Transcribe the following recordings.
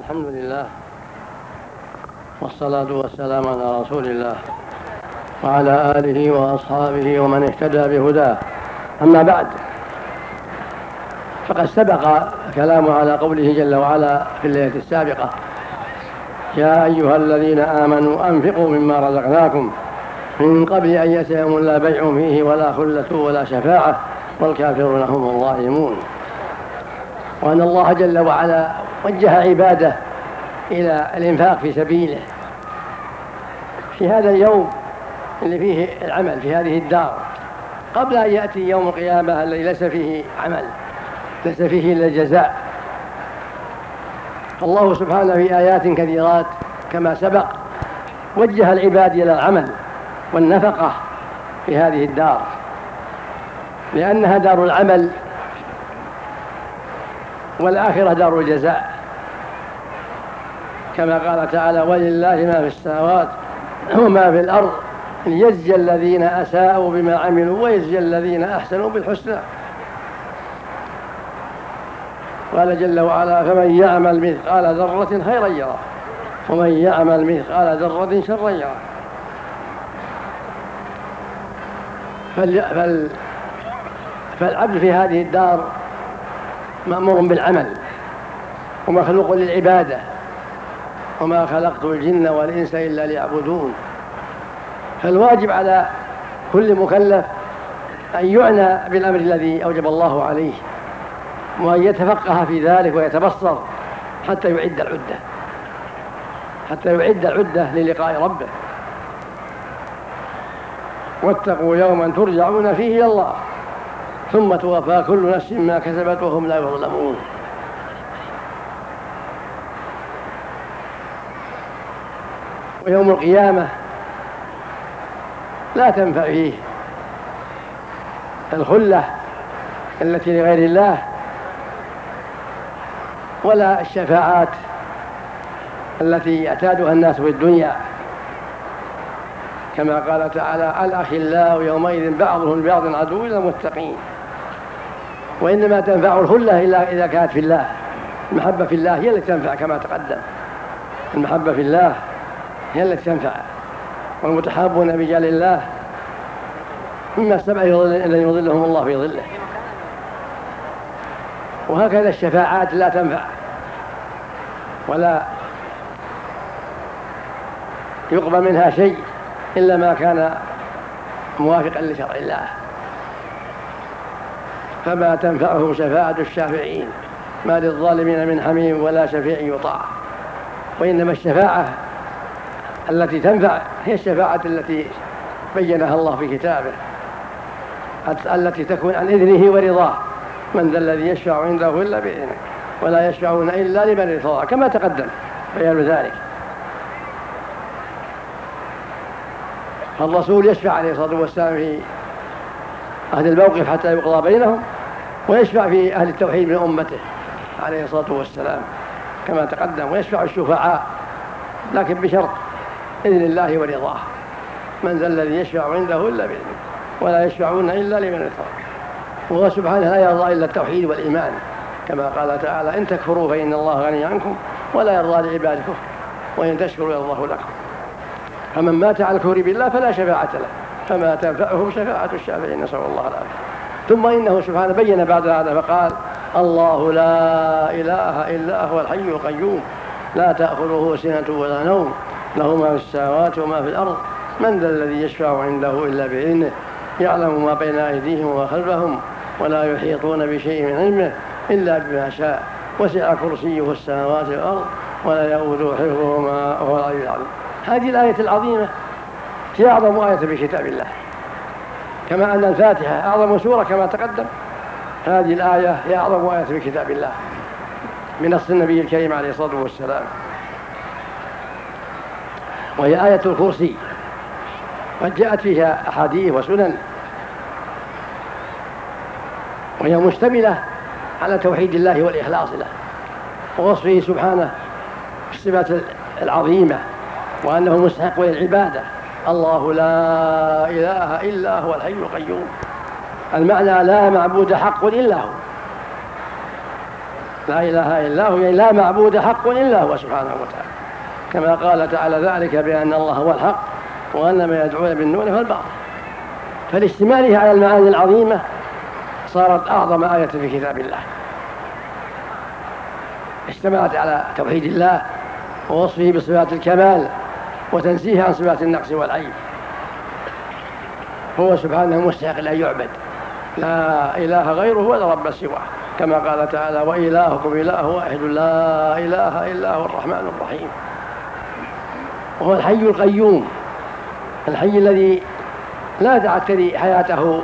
الحمد لله والصلاة والسلام على رسول الله وعلى آله وأصحابه ومن اهتدى بهداه. أما بعد، فقد سبق كلام على قوله جل وعلا في الليلة السابقة: يا أيها الذين آمنوا أنفقوا مما رزقناكم من قبل أن يأتي يوم لا بيع فيه ولا خلة ولا شفاعة والكافرون هم الظالمون. وأن الله جل وعلا وجه عباده إلى الإنفاق في سبيله في هذا اليوم اللي فيه العمل في هذه الدار، قبل أن يأتي يوم القيامة الذي ليس فيه عمل، ليس فيه إلا الجزاء. الله سبحانه في آيات كثيرات كما سبق وجه العباد إلى العمل والنفقة في هذه الدار، لأنها دار العمل والآخرة دار الجزاء، كما قال تعالى: ولله ما في السماوات وما في الأرض ليجزي الذين أساءوا بما عملوا ويجزي الذين أحسنوا بالحسنى. قال جل وعلا: فمن يعمل مثقال ذرة خيرا يره ومن يعمل مثقال ذرة شرا يره. فالعبد في هذه الدار مأمور بالعمل ومخلوق للعبادة، وما خلقت الجن والإنس إلا ليعبدون. فالواجب على كل مكلف أن يعنى بالأمر الذي أوجب الله عليه، وأن يتفقه في ذلك ويتبصر حتى يعد العدة للقاء ربه. واتقوا يوما ترجعون فيه إلى الله ثم توفى كل نفس ما كسبت وهم لا يظلمون. ويوم القيامة لا تنفع فيه الخلة التي لغير الله ولا الشفاعات التي يعتادها الناس في الدنيا، كما قال تعالى: الأخلاء يومئذ بعضهم لبعض عدو إلا المتقين. وإنما تنفع الخلة إلا إذا كانت في الله. المحبة في الله هي التي تنفع كما تقدم، المحبة في الله هي التي تنفع. والمتحابون برجال الله مما السبع الذين يظلهم الله في ظله. وهكذا الشفاعات لا تنفع ولا يقبل منها شيء إلا ما كان موافقا لشرع الله، فما تنفعه شفاعة الشافعين ما للظالمين من حميم ولا شفيع يطاع. وإنما الشفاعة التي تنفع هي الشفاعة التي بينها الله في كتابه، التي تكون عن إذنه ورضاه: من ذا الذي يشفع عنده إلا بإذنه ولا يشفعون إلا لمن ارتضى، كما تقدم بيان ذلك. الرسول يشفع عليه الصلاة والسلام في أهل الموقف حتى يقضى بينهم، ويشفع في أهل التوحيد من أمته عليه الصلاة والسلام كما تقدم، ويشفع الشفعاء لكن بشرط إذن الله ورضاه: من ذا الذي يشفع عنده إلا بإذنه ولا يشفعون إلا لمن ارتضى. وهو سبحانه لا يرضى إلا التوحيد والإيمان، كما قال تعالى: إن تكفروا فإن الله غني عنكم ولا يرضى لعباده وإن تشكروا يرضاه لكم. فمن مات على الكفر بالله فلا شفاعة له فما تنفعه شفاعة الشافعين، نسأل الله العافية. ثم إنه سبحانه بين بعد هذا فقال: الله لا إله إلا هو الحي القيوم لا تأخذه سنة ولا نوم له ما في السماوات وما في الأرض من ذا الذي يشفع عنده إلا بإذنه يعلم ما بين أيديهم وما خلفهم ولا يحيطون بشيء من علمه إلا بما شاء وسع كرسيه السماوات والأرض ولا يؤوده حفظهما وهو العلي العظيم. هذه الآية العظيمة هي أعظم آية في كتاب الله، كما أن الفاتحة أعظم سورة كما تقدم. هذه الآية هي أعظم آية في كتاب الله بنص النبي الكريم عليه الصلاة والسلام، وهي آية الكرسي، قد جاءت فيها أحاديث وسنن، وهي مشتملة على توحيد الله والإخلاص له ووصفه سبحانه بالصفات العظيمة وأنه مستحق للعبادة. الله لا إله إلا هو الحي القيوم، المعنى لا معبود حق إلا هو، لا إله إلا هو، يعني لا معبود حق إلا هو سبحانه وتعالى، كما قال تعالى ذلك بأن الله هو الحق وأن ما يدعون من دونه فالباطل. فلاشتماله على المعاني العظيمة صارت أعظم آية في كتاب الله، اشتملت على توحيد الله ووصفه بصفات الكمال وتنزيه عن صفات النقص والعيب. هو سبحانه مستحق أن يعبد، لا إله غيره ولا رب سواه، كما قال تعالى وإلهكم إله واحد لا إله إلا هو الرحمن الرحيم. وهو الحي القيوم، الحي الذي لا تعتري حياته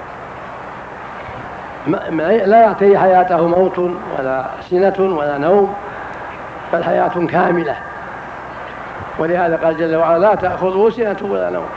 موت ولا سنة ولا نوم، بل حياة كاملة. ولهذا قال جل وعلا لا تأخذه سنة ولا نوم.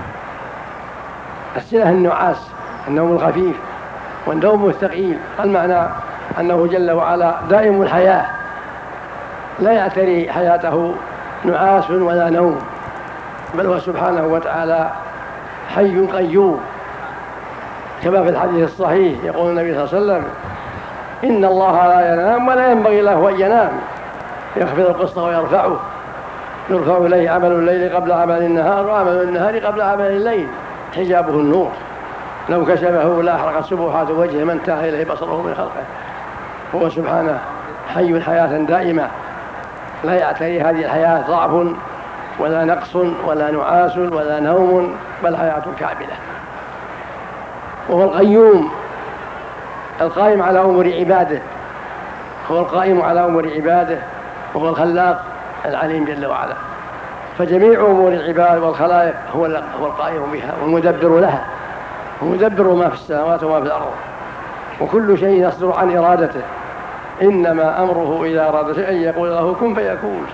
السنة النعاس، النوم الخفيف، والنوم الثقيل. المعنى أنه جل وعلا دائم الحياة، لا يعتري حياته نعاس ولا نوم، بل هو سبحانه وتعالى حي قيوم، كما في الحديث الصحيح يقول النبي صلى الله عليه وسلم إن الله لا ينام ولا ينبغي له أن ينام، يخفض القسط ويرفعه، يرفع إليه عمل الليل قبل عمل النهار وعمل النهار قبل عمل الليل، حجابه النور، لو كشفه لأحرقت سبحات وجهه ما انتهى إليه بصره من خلقه. هو سبحانه حي حياة دائمة، لا يعتري هذه الحياة ضعف ولا نقص ولا نعاس ولا نوم، بل حياة كاملة. وهو القيوم القائم على أمور عباده، هو القائم على أمور عباده، وهو الخلاق العليم جل وعلا. فجميع أمور العباد والخلائق هو القائم بها والمدبر لها، ومدبر ما في السماوات وما في الأرض، وكل شيء يصدر عن إرادته، إنما أمره إذا أراد شيئا يقول له كن فيكون.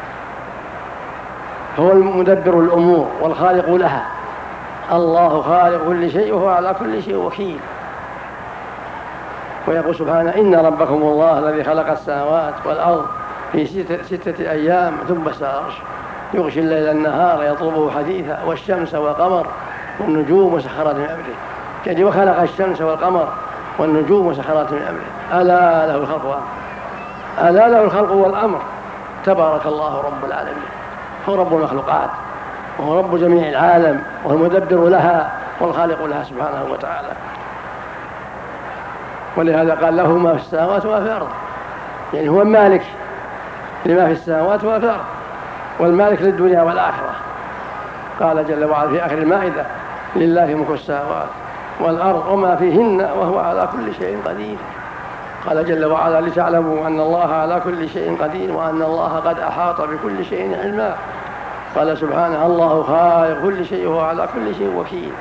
هو المدبر الأمور والخالق لها، الله خالق كل شيء وهو على كل شيء وكيل. ويقول سبحانه إن ربكم الله الذي خلق السماوات والأرض في 6 أيام ثم استوى على عرشه يغشي الليل النهار يطلبه حديثا والشمس والقمر والنجوم مسخرات من أمره. يعني وخلق الشمس والقمر والنجوم مسخرات من أمره ألا له الخلق والأمر، ألا له الخلق والأمر، تبارك الله رب العالمين. هو رب المخلوقات وهو رب جميع العالم، وهو المدبر لها والخالق لها سبحانه وتعالى. ولهذا قال له ما في السماوات وما في الأرض، يعني هو المالك لما في السماوات وما في الأرض، والمالك للدنيا والآخرة. قال جل وعلا في آخر المائدة لله ملك السماوات والأرض وما فيهن وهو على كل شيء قدير. قال جل وعلا لتعلموا أن الله على كل شيء قدير وأن الله قد أحاط بكل شيء علما. قال سبحانه الله خالق كل شيء وهو على كل شيء وكيل.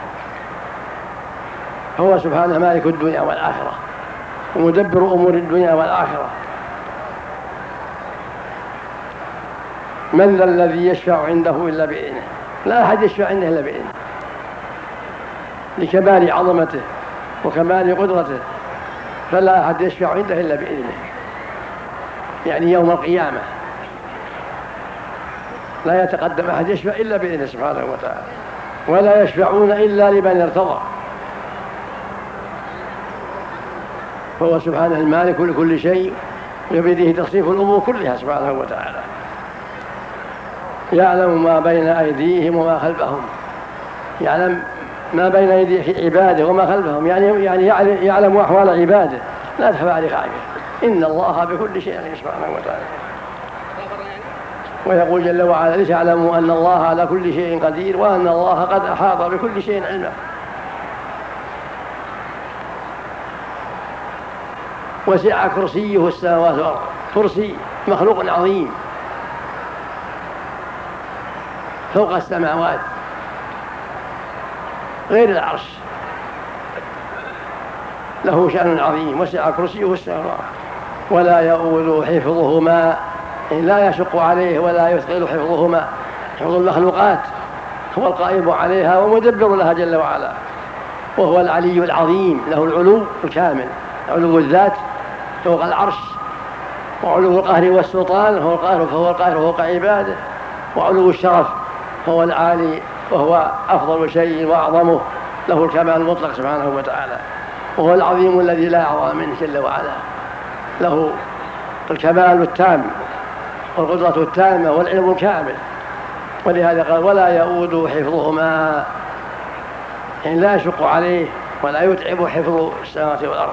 هو سبحانه مالك الدنيا والآخرة ومدبر أمور الدنيا والآخرة. من ذا الذي يشفع عنده إلا بإذنه؟ لا أحد يشفع عنده إلا بإذنه، لكمال عظمته وكمال قدرته، فلا أحد يشفع عنده إلا بإذنه. يعني يوم القيامة لا يتقدم أحد يشفع إلا بإذنه سبحانه وتعالى، ولا يشفعون إلا لمن ارتضى. فهو سبحانه المالك لكل شيء، وبيده تصريف الأمور كلها سبحانه وتعالى. يعلم ما بين أيديهم وما خلفهم، يعلم ما بين أيدي عباده وما خلفهم، يعني يعلم أحوال عباده لا تخفى عليه خافية. إن الله بكل شيء عليم سبحانه وتعالى. ويقول جل وعلا لتعلموا أن الله على كل شيء قدير وأن الله قد أحاط بكل شيء علما. وسع كرسيه السماوات والأرض، كرسي مخلوق عظيم فوق السماوات غير العرش، له شأن عظيم. وسع كرسيه السماوات ولا يؤوده حفظهما، لا يشق عليه ولا يثقل حفظهما، حفظ المخلوقات هو القائم عليها ومدبر لها جل وعلا. وهو العلي العظيم، له العلو الكامل، علو الذات فوق العرش، وعلو القهر والسلطان فهو القاهر فوق عباده، وعلو الشرف هو العالي وهو أفضل شيء وأعظمه، له الكمال المطلق سبحانه وتعالى. وهو العظيم الذي لا أعظم منه جل وعلا، له الكمال التام والقدرة التامة والعلم الكامل، ولهذا قال ولا يؤود حفظهما، يعني لا يشق عليه ولا يتعب حفظ السماوات والأرض.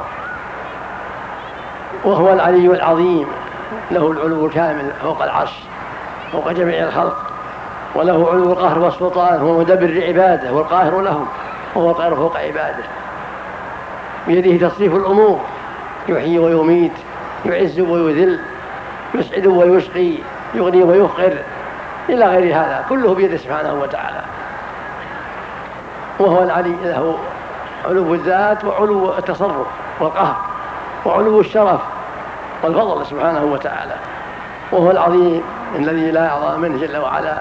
وهو العلي العظيم، له العلو الكامل فوق العرش فوق جميع الخلق، وله علو القهر والسلطان، هو مدبر لعباده والقاهر لهم، وهو القاهر فوق عباده، بيده تصريف الأمور، يحيي ويميت، يعز ويذل، يسعد ويشقي، يغني ويفقر، إلى غير هذا كله بيده سبحانه وتعالى. وهو العلي، له علو الذات وعلو التصرف والقهر وعلو الشرف والفضل سبحانه وتعالى. وهو العظيم الذي لا أعظم منه جل وعلا.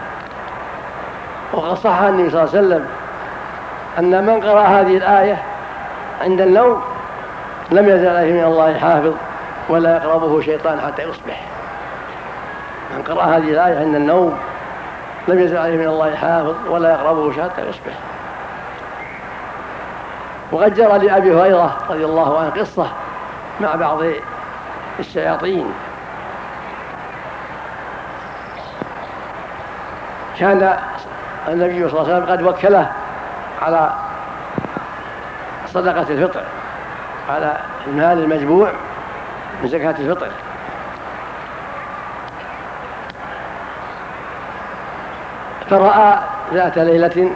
وقد صح عن النبي صلى الله عليه وسلم أن من قرأ هذه الآية عند النوم لم يزل عليه من الله حافظ ولا يقربه شيطان حتى يصبح. من قرأ هذه الآية عند النوم لم يزل عليه من الله حافظ ولا يقربه حتى يصبح. وقد جرى لأبي هريرة رضي الله عنه قصة مع بعض الشياطين. كان النبي صلى الله عليه وسلم قد وكله على صدقة الفطر، على المال المجموع من زكاة الفطر، فرأى ذات ليلة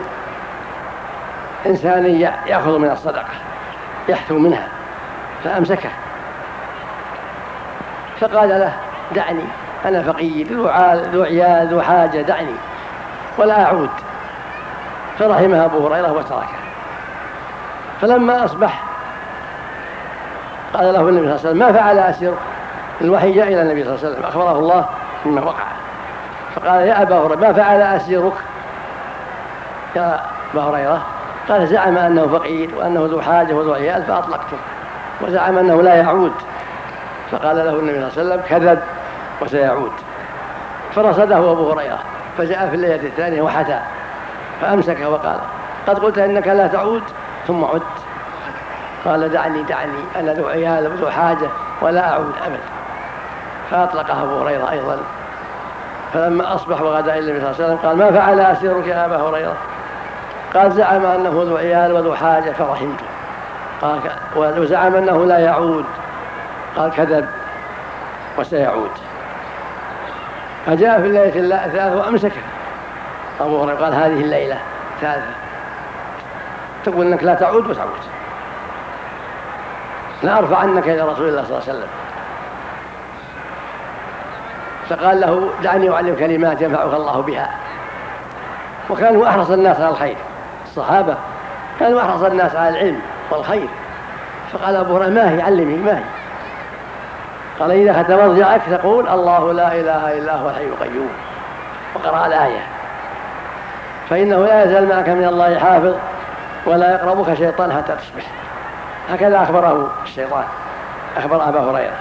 إنسان يأخذ من الصدقة يحثو منها فأمسكه، فقال له دعني أنا فقير ذو عيال ذو حاجة، دعني ولا أعود. فرحمها أبو هريرة وتركه. فلما أصبح قال له النبي صلى الله عليه وسلم ما فعل أسيرك؟ الوحي جاء إلى النبي صلى الله عليه وسلم أخبره الله مما وقع. فقال يا أبا هريرة ما فعل أسيرك يا أبا هريرة؟ قال زعم أنه فقير وأنه ذو حاجة وذو عيال فأطلقته، وزعم أنه لا يعود. فقال له النبي صلى الله عليه وسلم كذب وسيعود. فرصده أبو هريرة، فجاء في الليلة الثانية وحتى فأمسكه وقال قد قلت إنك لا تعود ثم عدت. قال دعني أنا ذو عيال وذو حاجة ولا أعود أبدا. فأطلقه أبو هريرة أيضا. فلما أصبح وغدا إلى النبي صلى الله عليه وسلم قال ما فعل أسيرك يا أبا هريرة؟ قال زعم أنه ذو عيال وذو حاجة فرحمته. قال وزعم أنه لا يعود. قال كذب وسيعود. فجاء في الليلة الثالثة وأمسكه أبو هريرة قال هذه الليلة ثالثة تقول أنك لا تعود وتعود، لا أرفع عنك إلى رسول الله صلى الله عليه وسلم. فقال له دعني أعلم كلمات ينفعك الله بها. وكانوا أحرص الناس على الخير، الصحابة كانوا أحرص الناس على العلم والخير. فقال أبو هريرة ما هي؟ علمني ما هي. قال إذا ختم مضجعك تقول الله لا إله إلا هو الحي القيوم، وقرأ الآية فإنه لا يزال معك من الله حافظ ولا يقربك شيطان حتى تصبح. هكذا أخبره الشيطان، أخبر أبا هريرة.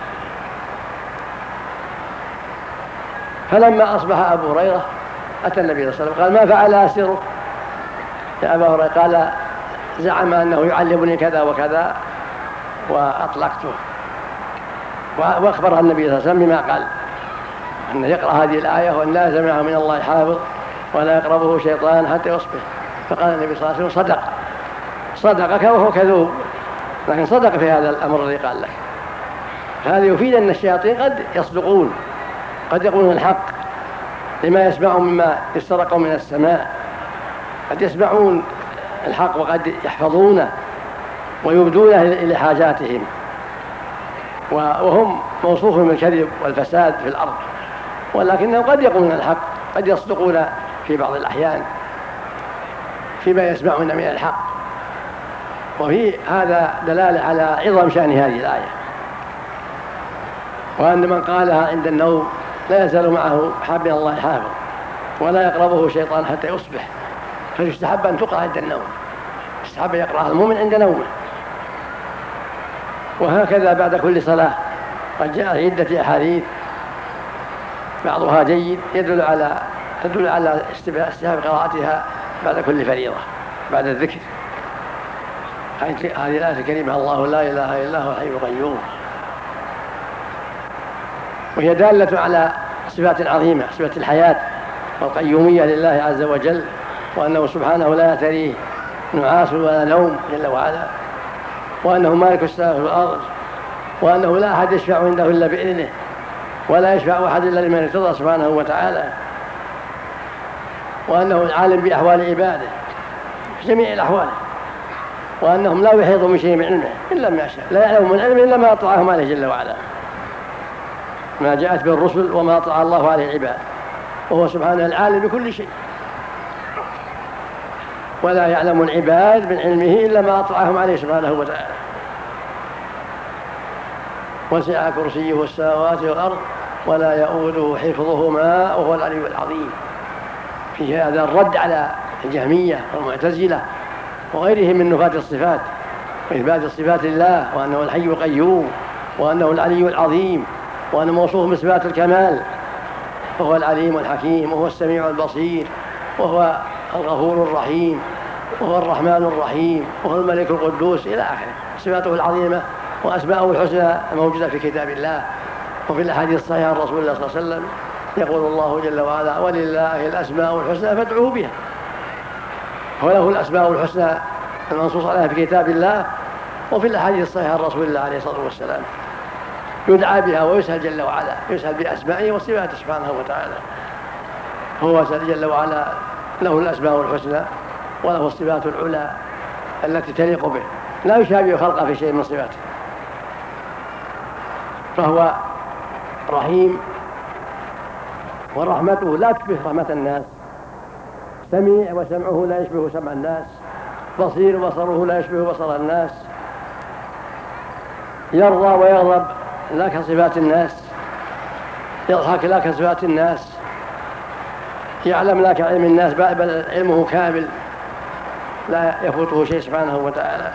فلما أصبح أبو هريرة أتى النبي صلى الله عليه وسلم قال ما فعل أسيرك يا أبا هريرة؟ قال زعم أنه يعلمني كذا وكذا وأطلقته. وأخبرها النبي صلى الله عليه وسلم بما قال أن يقرأ هذه الآية وأن لا يزال من الله حافظ ولا يقربه شيطان حتى يصبح. فقال النبي صلى الله عليه وسلم صدقك وهو كذوب، لكن صدق في هذا الأمر الذي قال لك. هذا يفيد أن الشياطين قد يصدقون، قد يقولون الحق لما يسمعون مما يسترق من السماء، قد يسمعون الحق وقد يحفظونه ويبدونه إلى حاجاتهم، وهم موصوفون بالكذب والفساد في الأرض، ولكنهم قد يقولون الحق، قد يصدقون في بعض الأحيان فيما يسمعون من الحق. وفي هذا دلالة على عظم شأن هذه الآية، وأن من قالها عند النوم لا يزال معه من الله حافظ ولا يقربه شيطان حتى يصبح. فيستحب أن تقرأ عند النوم، يستحب يقرأها المؤمن عند نومه. وهكذا بعد كل صلاة قد جاء عدة أحاديث بعضها جيد يدل على استحباب قراءتها بعد كل فريضة بعد الذكر. هذه الآية الكريمة الله لا إله إلا هو الحي القيوم وهي دالة على صفات عظيمة، صفة الحياة والقيومية لله عز وجل، وأنه سبحانه لا يأتريه نعاس ولا نوم جل وعلا، وأنه مالك السماوات والأرض، وأنه لا أحد يشفع عنده إلا بإذنه، ولا يشفع أحد إلا لمن ارتضى سبحانه وتعالى، وأنه العالم بأحوال عباده في جميع الأحوال، وأنهم لا يحيطون من شيء من علمه إلا ما شاء، لا يعلم من علمه إلا ما أطلعهم عليه جل وعلا، ما جاءت به الرسل وما أطلع الله عليه العباد، وهو سبحانه العالم بكل شيء، ولا يعلم العباد من علمه إلا ما أطلعهم عليه سبحانه وتعالى. وسع كرسيه السماوات والأرض ولا يؤوده حفظهما وهو العلي العظيم. في هذا الرد على الجهمية والمعتزلة وغيرهم من نفاة الصفات، وإثبات الصفات لله، وأنه الحي القيوم، وأنه العلي العظيم، وأنه موصوف بصفات الكمال، وهو العليم الحكيم، وهو السميع البصير، وهو الغفور الرحيم، وهو الرحمن الرحيم، وهو الملك القدوس إلى آخره. صفاته العظيمة وأسماءه الحسنى موجودة في كتاب الله وفي الأحاديث الصحيحة عن رسول الله صلى الله عليه وسلم. يقول الله جل وعلا: ولله الأسماء الحسنى فادعوه بها. وله الأسماء الحسنى المنصوص عليها في كتاب الله وفي الأحاديث الصحيحة عن رسول الله عليه الصلاة والسلام، يدعى بها ويسأل جل وعلا، يسأل بأسمائه وصفاته سبحانه وتعالى. هو جل وعلا له الأسماء الحسنى وله الصفات العلى التي تليق به، لا يشابه خلقه في شيء من صفاته، فهو رحيم، ورحمته لا تشبه رحمة الناس، سميع وسمعه لا يشبه سمع الناس، بصير وبصره لا يشبه بصر الناس، يرضى ويغضب لا كصفات الناس، يضحك لا كصفات الناس، يعلم لا كعلم الناس، بل علمه كامل لا يفوته شيء سبحانه وتعالى،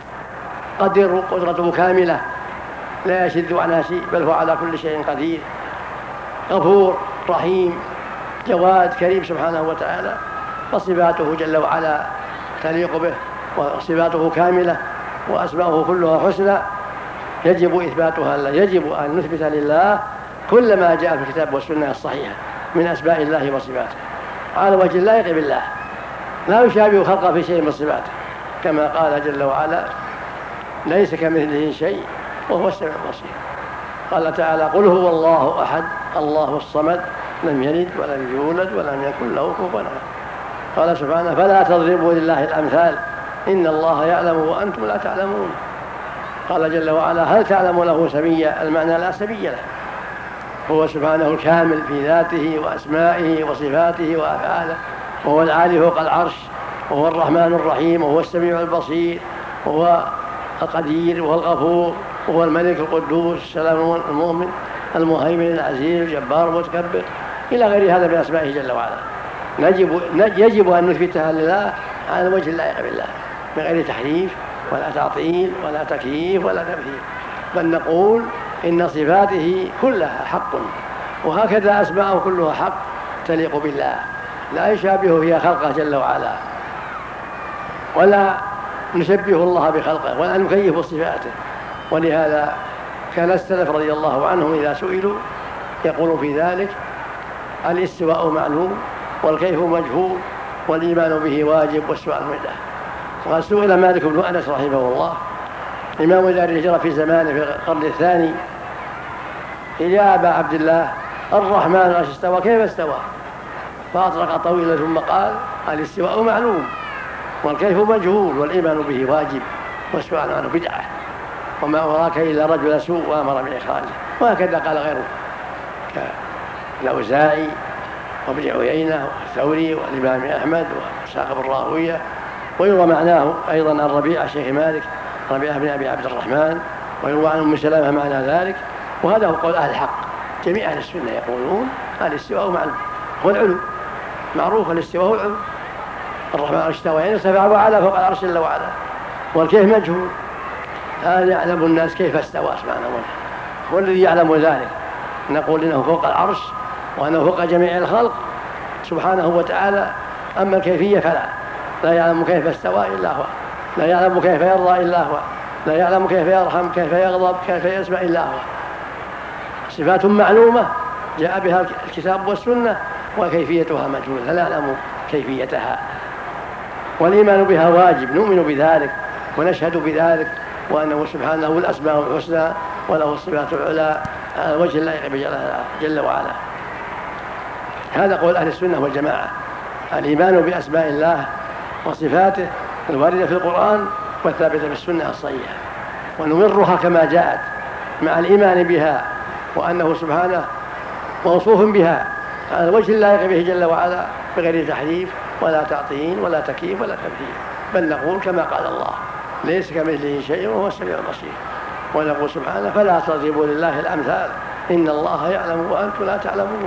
قدير قدرته كاملة لا يشذ عنها شيء، بل هو على كل شيء قدير، غفور رحيم جواد كريم سبحانه وتعالى. وصفاته جل وعلا تليق به، وصفاته كاملة، وأسماؤه كلها حسنى، يجب إثباتها لله، يجب أن نثبت لله كل ما جاء في الكتاب والسنة الصحيحة من أسماء الله وصفاته على وجه اللائق بالله، لا يشابه خلقه في شيء من صفاته، كما قال جل وعلا: ليس كمثله شيء وهو السميع البصير. قال تعالى: قل هو الله أحد الله الصمد لم يلد ولم يولد ولم يكن له كفوا أحد. قال سبحانه: فلا تضربوا لله الأمثال إن الله يعلم وأنتم لا تعلمون. قال جل وعلا: هل تعلم له سميا؟ المعنى لا سمي له، هو سبحانه الكامل في ذاته وأسمائه وصفاته وأفعاله، وهو العالي فوق العرش، وهو الرحمن الرحيم، وهو السميع البصير، وهو القدير، وهو الغفور، وهو الملك القدوس السلام المؤمن المهيمن العزيز الجبار المتكبر إلى غير هذا من أسمائه جل وعلا. يجب أن نثبتها لله على وجه اللائق بالله من غير تحريف ولا تعطيل ولا تكييف ولا تمثيل، بل نقول إن صفاته كلها حق، وهكذا أسماءه كلها حق تليق بالله، لا يشابه فيها خلقه جل وعلا، ولا نشبه الله بخلقه، ولا نكيف صفاته. ولهذا كان السلف رضي الله عنهم إذا سئلوا يقول في ذلك: الاستواء معلوم والكيف مجهول والإيمان به واجب والسؤال مدة. وقد سئل مالك بن أنس رحمه الله إمام دار الهجرة في زمانه في القرن الثاني: يا أبا عبد الله، الرحمن عرش استوى كيف استوى؟ فأطرق طويلا ثم قال: الاستواء معلوم والكيف مجهول والإيمان به واجب والسؤال عنه بدعة، وما وراك إلا رجل سوء وأمر بإخراجه. وهكذا قال غيره كالأوزاعي وابن عيينة والثوري والإمام أحمد وإسحاق بن راهوية. ويروى معناه أيضا عن ربيعة شيخ مالك، ربيعة بن أبي عبد الرحمن، ويروى عن أم سلمة معنى ذلك. وهذا هو قول أهل الحق، جميع أهل السنة يقولون الاستواء معلوم هو العلو، معروف الاستواء هو العلو، الرحمن استوى يعني ارتفع وعلى فوق العرش جل وعلا، والكيف مجهول، هذا يعلم الناس كيف استوى سبحانه وتعالى، هو الذي يعلم ذلك. نقول إنه فوق العرش وأنه فوق جميع الخلق سبحانه وتعالى، أما الكيفية فلا، لا يعلم كيف استوى إلا هو، لا يعلم كيف يرضى إلا هو، لا يعلم كيف يرحم كيف يغضب كيف يسمع إلا هو صفات معلومة جاء بها الكتاب والسنة، وكيفيتها مجهولة لا نعلم كيفيتها، والإيمان بها واجب، نؤمن بذلك ونشهد بذلك، وأنه سبحانه له الأسماء الحسنى وله الصفات العلى على وجه اللائق جل وعلا. هذا قول أهل السنة والجماعة، الإيمان بأسماء الله وصفاته الواردة في القرآن والثابتة في السنة الصحيحة، ونمرها كما جاءت مع الإيمان بها، وأنه سبحانه موصوف بها على الوجه اللائق به جل وعلا بغير تحريف ولا تعطيل ولا تكييف ولا تمثيل، بل نقول كما قال الله ليس كمثله شيء وهو السميع البصير، ونقول سبحانه فلا تضربوا لله الأمثال إن الله يعلم وأنتم لا تعلمون.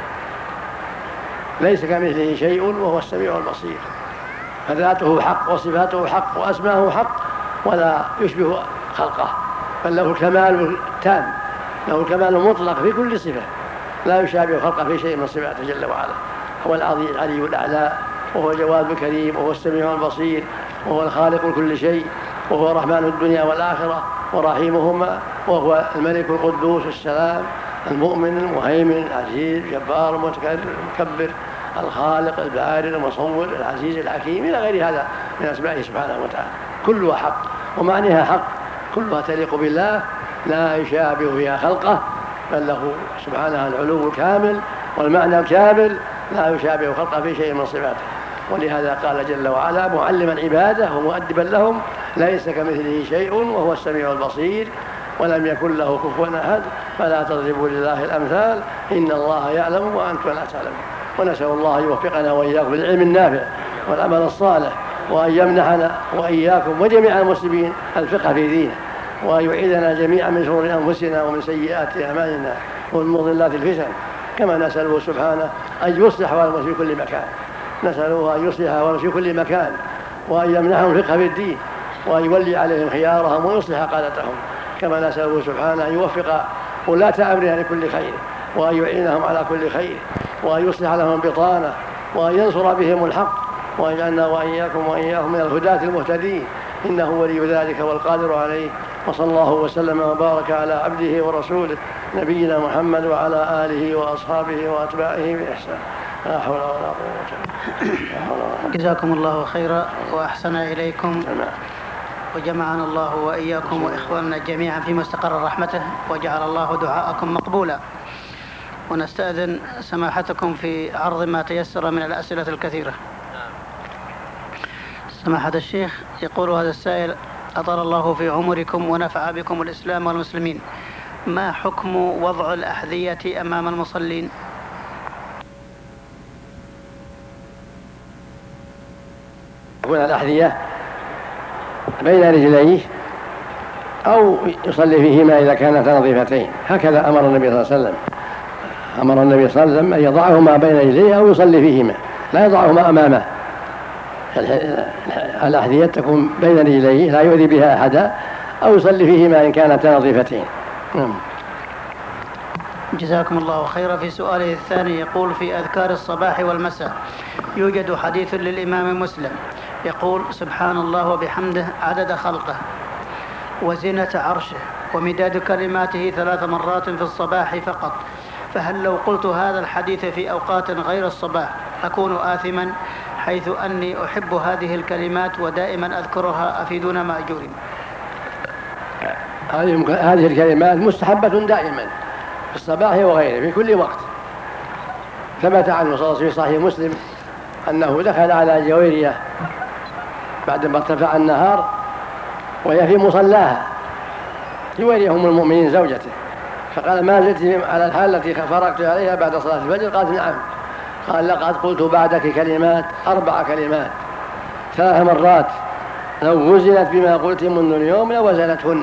ليس كمثله شيء وهو السميع البصير، فذاته حق وصفاته حق وأسماءه حق ولا يشبه خلقه، بل له الكمال التام، له الكمال المطلق في كل صفة، لا يشابه خلقه في شيء من صفاته جل وعلا. هو العلي الأعلى، وهو الجواد الكريم، وهو السميع البصير، وهو الخالق لكل شيء، وهو رحمن الدنيا والآخرة ورحيمهما، وهو الملك القدوس السلام المؤمن المهيمن العزيز الجبار المتكبر الخالق البارئ المصور العزيز الحكيم إلى غير هذا من أسمائه سبحانه وتعالى، كلها حق ومعناها حق، كلها تليق بالله لا يشابه فيها خلقه، بل له سبحانه العلو الكامل والمعنى الكامل لا يشابه خلقه في شيء من صفاته. ولهذا قال جل وعلا معلما عباده ومؤدبا لهم ليس كمثله شيء وهو السميع البصير ولم يكن له كفوا أحد فلا تضربوا لله الأمثال إن الله يعلم وأنتم لا تعلمون. ونسأل الله يوفقنا وإياكم بالعلم النافع والعمل الصالح، وأن يمنحنا وإياكم وجميع المسلمين الفقه في دينه، وأن يعيذنا جميعا من شرور أنفسنا ومن سيئات أعمالنا ومن مضلات الفتن، كما نسأله سبحانه أن يصلح أحوالهم في كل مكان، نسأله أن يصلح أحوالهم في كل مكان، وأن يمنحهم الفقه في الدين، وأن يولي عليهم خيارهم ويصلح قادتهم، كما نسأله سبحانه أن يوفق ولاة أمرنا لكل خير، وأن يعينهم على كل خير، وأن يصلح لهم بطانة، وأن ينصر بهم الحق، وأن يجعلنا وإياهم من الهداة المهتدين، إنه ولي ذلك والقادر عليه. وصلى الله وسلم وبارك على عبده ورسوله نبينا محمد وعلى آله وأصحابه وأتباعه بإحسان. لا حول ولا قوة. جزاكم الله خيرا وأحسن إليكم، وجمعنا الله وإياكم وإخواننا جميعا في مستقر رحمته، وجعل الله دعاءكم مقبولا. ونستأذن سماحتكم في عرض ما تيسر من الأسئلة الكثيرة. سماحة الشيخ، يقول هذا السائل: أطال الله في عمركم ونفع بكم الإسلام والمسلمين، ما حكم وضع الأحذية أمام المصلين؟ يكون الأحذية بين رجليه أو يصلي فيهما إذا كانتا نظيفتين، هكذا أمر النبي صلى الله عليه وسلم. أمر النبي صلى الله عليه وسلم أن يضعهما بين رجليه أو يصلي فيهما، لا يضعهما أمامه. الأحذية تكون بين رجليه لا يؤذي بها أحدا، أو يصلي فيهما إن كانتا نظيفتين. جزاكم الله خيرا. في سؤاله الثاني يقول: في أذكار الصباح والمساء يوجد حديث للإمام مسلم يقول: سبحان الله وبحمده عدد خلقه وزنة عرشه ومداد كلماته 3 مرات في الصباح فقط، فهل لو قلت هذا الحديث في أوقات غير الصباح أكون آثما، حيث أني أحب هذه الكلمات ودائما أذكرها، أفيدون مأجور؟ هذه الكلمات مستحبة دائما في الصباح وغيره في كل وقت. ثبت عنه صلى الله عليه وسلم في صحيح مسلم أنه دخل على جويرية بعدما ارتفع النهار وهي في مصلاها، جويرية أم المؤمنين زوجته، فقال: ما زلت على الحال التي فرقت عليها بعد صلاة الفجر؟ قالت: نعم. قال: لقد قلت بعدك كلمات 4 كلمات 3 مرات لو وزنت بما قلت منذ اليوم لوزنتهن.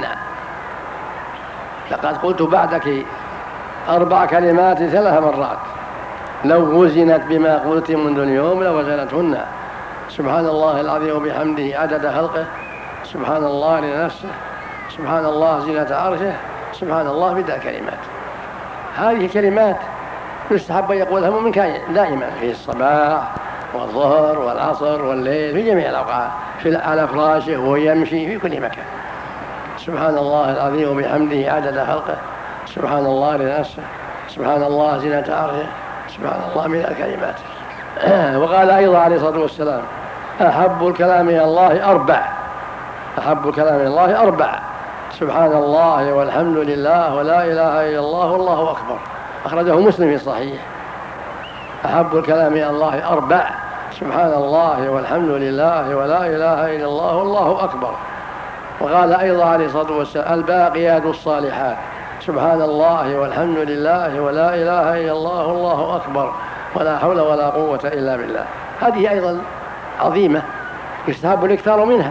لقد قلت بعدك 4 كلمات 3 مرات لو وزنت بما قلت منذ اليوم لوزنتهن. سبحان الله العظيم وبحمده عدد خلقه، سبحان الله لنفسه، سبحان الله زينة عرشه، سبحان الله بدء كلمات. هذه كلمات يستحب أن يقولها المؤمن دائما في الصباح والظهر والعصر والليل في جميع الأوقات، على فراشه ويمشي في كل مكان. سبحان الله العظيم وبحمده عدد خلقه سبحان الله لنفسه، سبحان الله زينة عرشه، سبحان الله من الكلمات. وقال أيضا عليه الصلاة والسلام: أحب الكلام إلى الله أربع، أحب الكلام إلى الله أربع: سبحان الله والحمد لله ولا إله إلا الله والله أكبر. أخرجه مسلم في صحيح. أحب الكلام إلى الله أربع: سبحان الله والحمد لله ولا إله إلا الله والله أكبر. وقال أيضا عليه الصلاة والسلام: الباقيات الصالحات: سبحان الله والحمد لله ولا إله إلا الله والله أكبر ولا حول ولا قوة إلا بالله. هذه أيضا عظيمة يستحب الإكثار منها.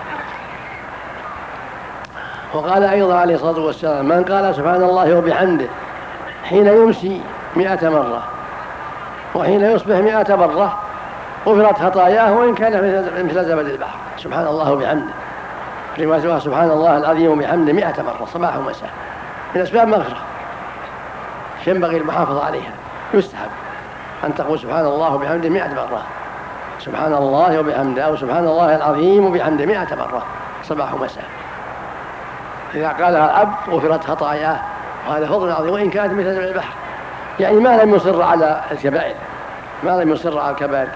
وقال أيضا عليه الصلاة والسلام: من قال سبحان الله وبحمده حين يمسي 100 مرة وحين يصبح 100 مرة غفرت خطاياه وإن كان مثل زبد البحر. سبحان الله وبحمده، رواية سبحان الله العظيم وبحمده 100 مرة صباح ومساء من أسباب مغفرة، ينبغي المحافظة عليها. يستحب أن تقول سبحان الله وبحمده 100 مرة، سبحان الله وبحمده، أو سبحان الله العظيم وبحمده 100 مرة صباح ومساء. إذا قالها العبد غفرت خطاياه، وهذا فضل عظيم وإن كانت مثل زبد البحر، يعني ما لم يصر على الكبائر، ما لم يصر على الكبائر،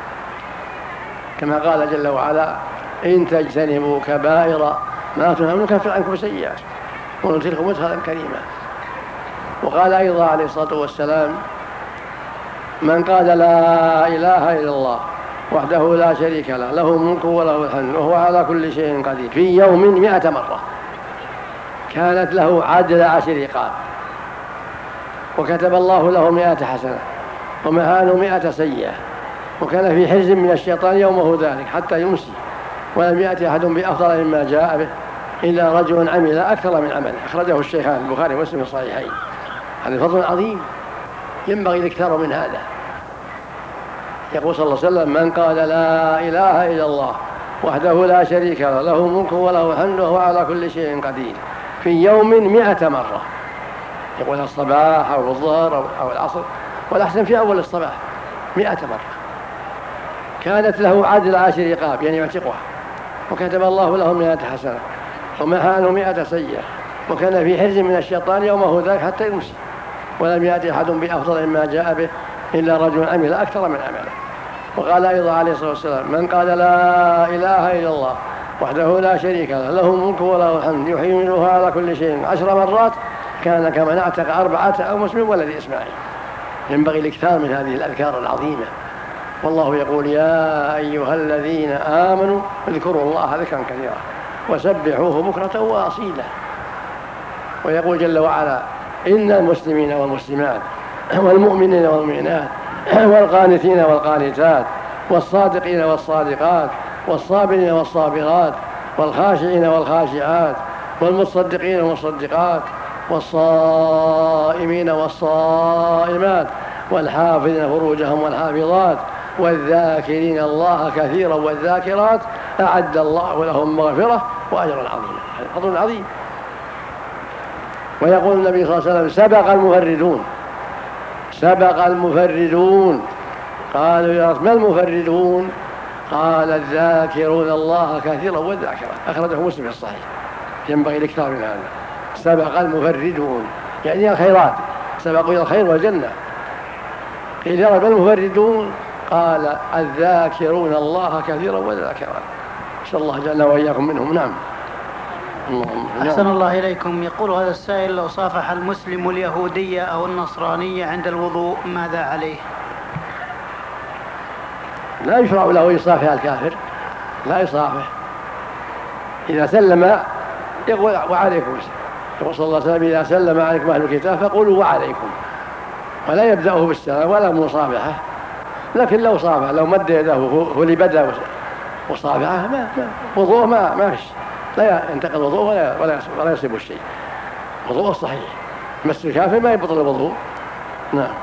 كما قال جل وعلا: إن تجتنبوا كبائر ما تنهون نكفر عنكم سيئات وندخلكم مدخلا كريما. وقال أيضا عليه الصلاة والسلام: من قال لا إله إلا الله وحده لا شريك له، له الملك وله الحمد وهو على كل شيء قدير، في يوم 100 مرة كانت له عدل 10 رقاب، وكتب الله له 100 حسنة ومهانه 100 سيئة، وكان في حرز من الشيطان يومه ذلك حتى يمسي، ولم يأتي أحد بأفضل مما جاء به إلا رجل عمل أكثر من عمله. أخرجه الشيخان البخاري ومسلم في الصحيحين. هذا فضل عظيم ينبغي الاكثار من هذا. يقول صلى الله عليه وسلم: من قال لا إله إلا الله وحده لا شريك له، له الملك وله الحمد وهو على كل شيء قدير، في يوم 100 مرة. يقول الصباح أو الظهر أو العصر، والأحسن في أول الصباح 100 مرة. كانت له عدل 10 رقاب، يعني يعتقها، وكتب الله له 100 حسنة ومهانه 100 سيئة، وكان في حرز من الشيطان يومه ذاك حتى يمسي، ولم يأتي أحد بأفضل مما جاء به إلا رجل عمل أكثر من عمله. وقال أيضا عليه الصلاة والسلام: من قال لا إله إلا الله وحده لا شريك له، له الملك وله الحمد يحيي ويميت على كل شيء 10 مرات كان كمن اعتق 4 أومس من ولد إسماعيل. ينبغي الاكثار من هذه الأذكار العظيمة. والله يقول: يا أيها الذين آمنوا اذكروا الله ذكرا كثيرا وسبحوه بكرة وأصيلا. ويقول جل وعلا: إن المسلمين والمسلمات والمؤمنين والمؤمنات والقانتين والقانتات والصادقين والصادقات والصابرين والصابرات والخاشعين والخاشعات والمصدقين والمصدقات والصائمين والصائمات والحافظين فروجهم والحافظات والذاكرين الله كثيرا والذاكرات أعد الله لهم مغفرة وأجرا عظيما. هذا فضل عظيم. ويقول النبي صلى الله عليه وسلم: سبق المفردون، سبق المفردون. قالوا: يا رسول ما المفردون؟ قال: الذاكرون الله كثيرا والذاكرات. أخرجه مسلم في الصحيح. ينبغي الاكثار من هذا. سبق المفردون يعني الخيرات، سبقوا إلى الخير والجنة. قيل: يا رب ما المفردون؟ قال: الذاكرون الله كثيرا والذاكرات. نسأل الله جعلنا وإياكم منهم. نعم. أحسن الله إليكم. يقول هذا السائل: لو صافح المسلم اليهودية أو النصرانية عند الوضوء ماذا عليه؟ لا يشرع له يصافح الكافر، لا يصافح. إذا سلم يقول: وعليكم السلام. يقول صلى الله عليه وسلم: إذا سلم عليكم أهل الكتاب فقولوا وعليكم، ولا يبدأه بالسلام ولا مصافحة. لكن لو صافح، لو مد يده هو اللي بدأ وصافحه، وضوءه ما فيش، لا ينتقض وضوءه ولا يصيب الشيء. وضوءه صحيح. مس الكافر ما يبطل الوضوء. نعم.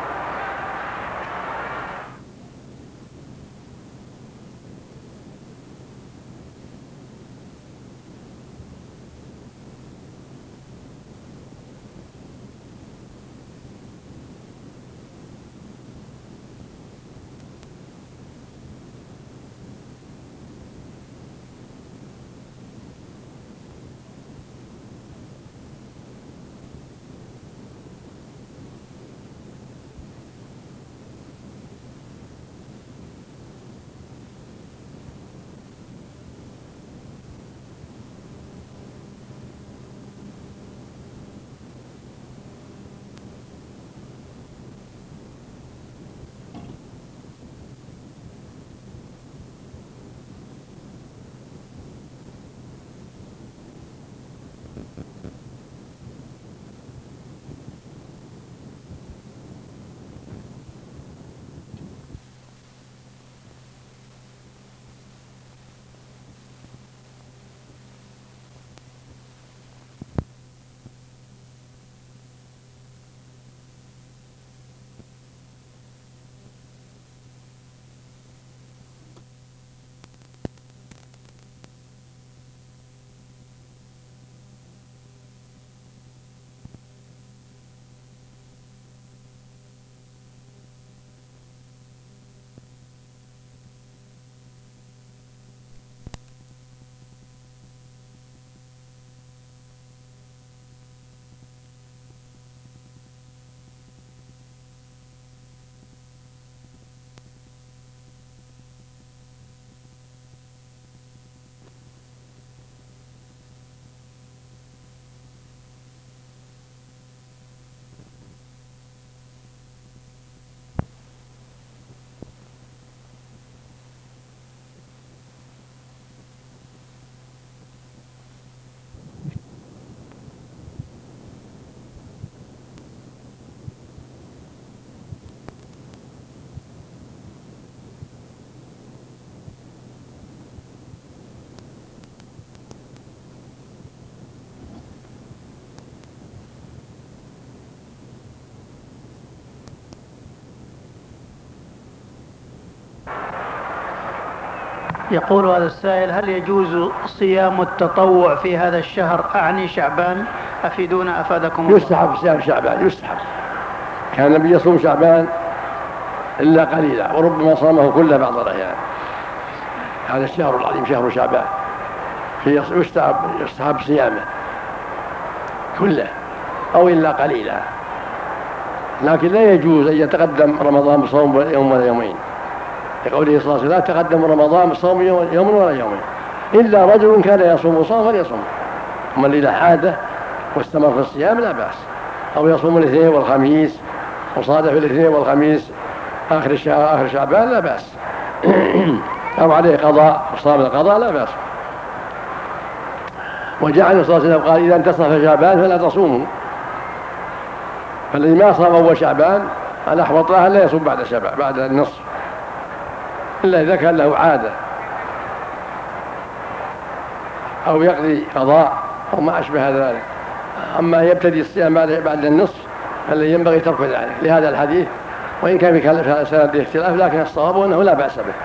يقول هذا السائل: هل يجوز صيام التطوع في هذا الشهر، أعني شعبان؟ أفيدونا أفادكم الله. يستحب صيام شعبان، يستحب. كان النبي يصوم شعبان إلا قليلا، وربما صامه كل بعض الأحيان. هذا الشهر العظيم شهر شعبان يستحب صيامه كله أو إلا قليلا، لكن لا يجوز أن يتقدم رمضان بصوم يوم ولا يومين، لقوله صلى الله عليه وسلم: لا تقدم رمضان بصوم يوم ولا يومين إلا رجل كان يصوم صوما فليصوم. ومن له حاجة واستمر في الصيام لا بأس، أو يصوم الاثنين والخميس وصادف الاثنين والخميس آخر الشهر آخر شعبان لا بأس أو عليه قضاء وصام القضاء لا بأس. وجعل صلى الله عليه وسلم قال: إذا انتصف شعبان فلا تصوموا. فالذي ما صام أول شعبان الأحوط له لا يصوم بعد شعبان بعد النصف، إلا إذا كان له عادة أو يقضي قضاء أو ما أشبه ذلك. أما يبتدي الصيام بعد النصف فالذي ينبغي ترك ذلك لهذا الحديث، وإن كان في سند اختلاف، لكن الصواب أنه لا بأس به.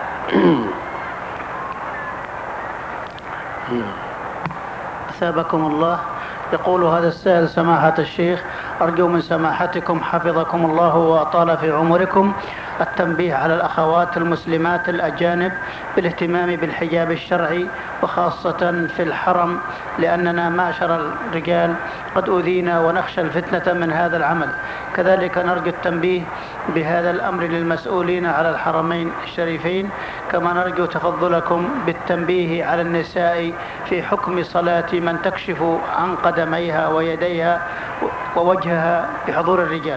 أثابكم الله. يقول هذا السائل: سماحة الشيخ، أرجو من سماحتكم حفظكم الله وأطال في عمركم التنبيه على الأخوات المسلمات الأجانب بالاهتمام بالحجاب الشرعي، وخاصة في الحرم، لأننا معشر الرجال قد أوذينا ونخشى الفتنة من هذا العمل. كذلك نرجو التنبيه بهذا الأمر للمسؤولين على الحرمين الشريفين، كما نرجو تفضلكم بالتنبيه على النساء في حكم صلاة من تكشف عن قدميها ويديها ووجهها بحضور الرجال.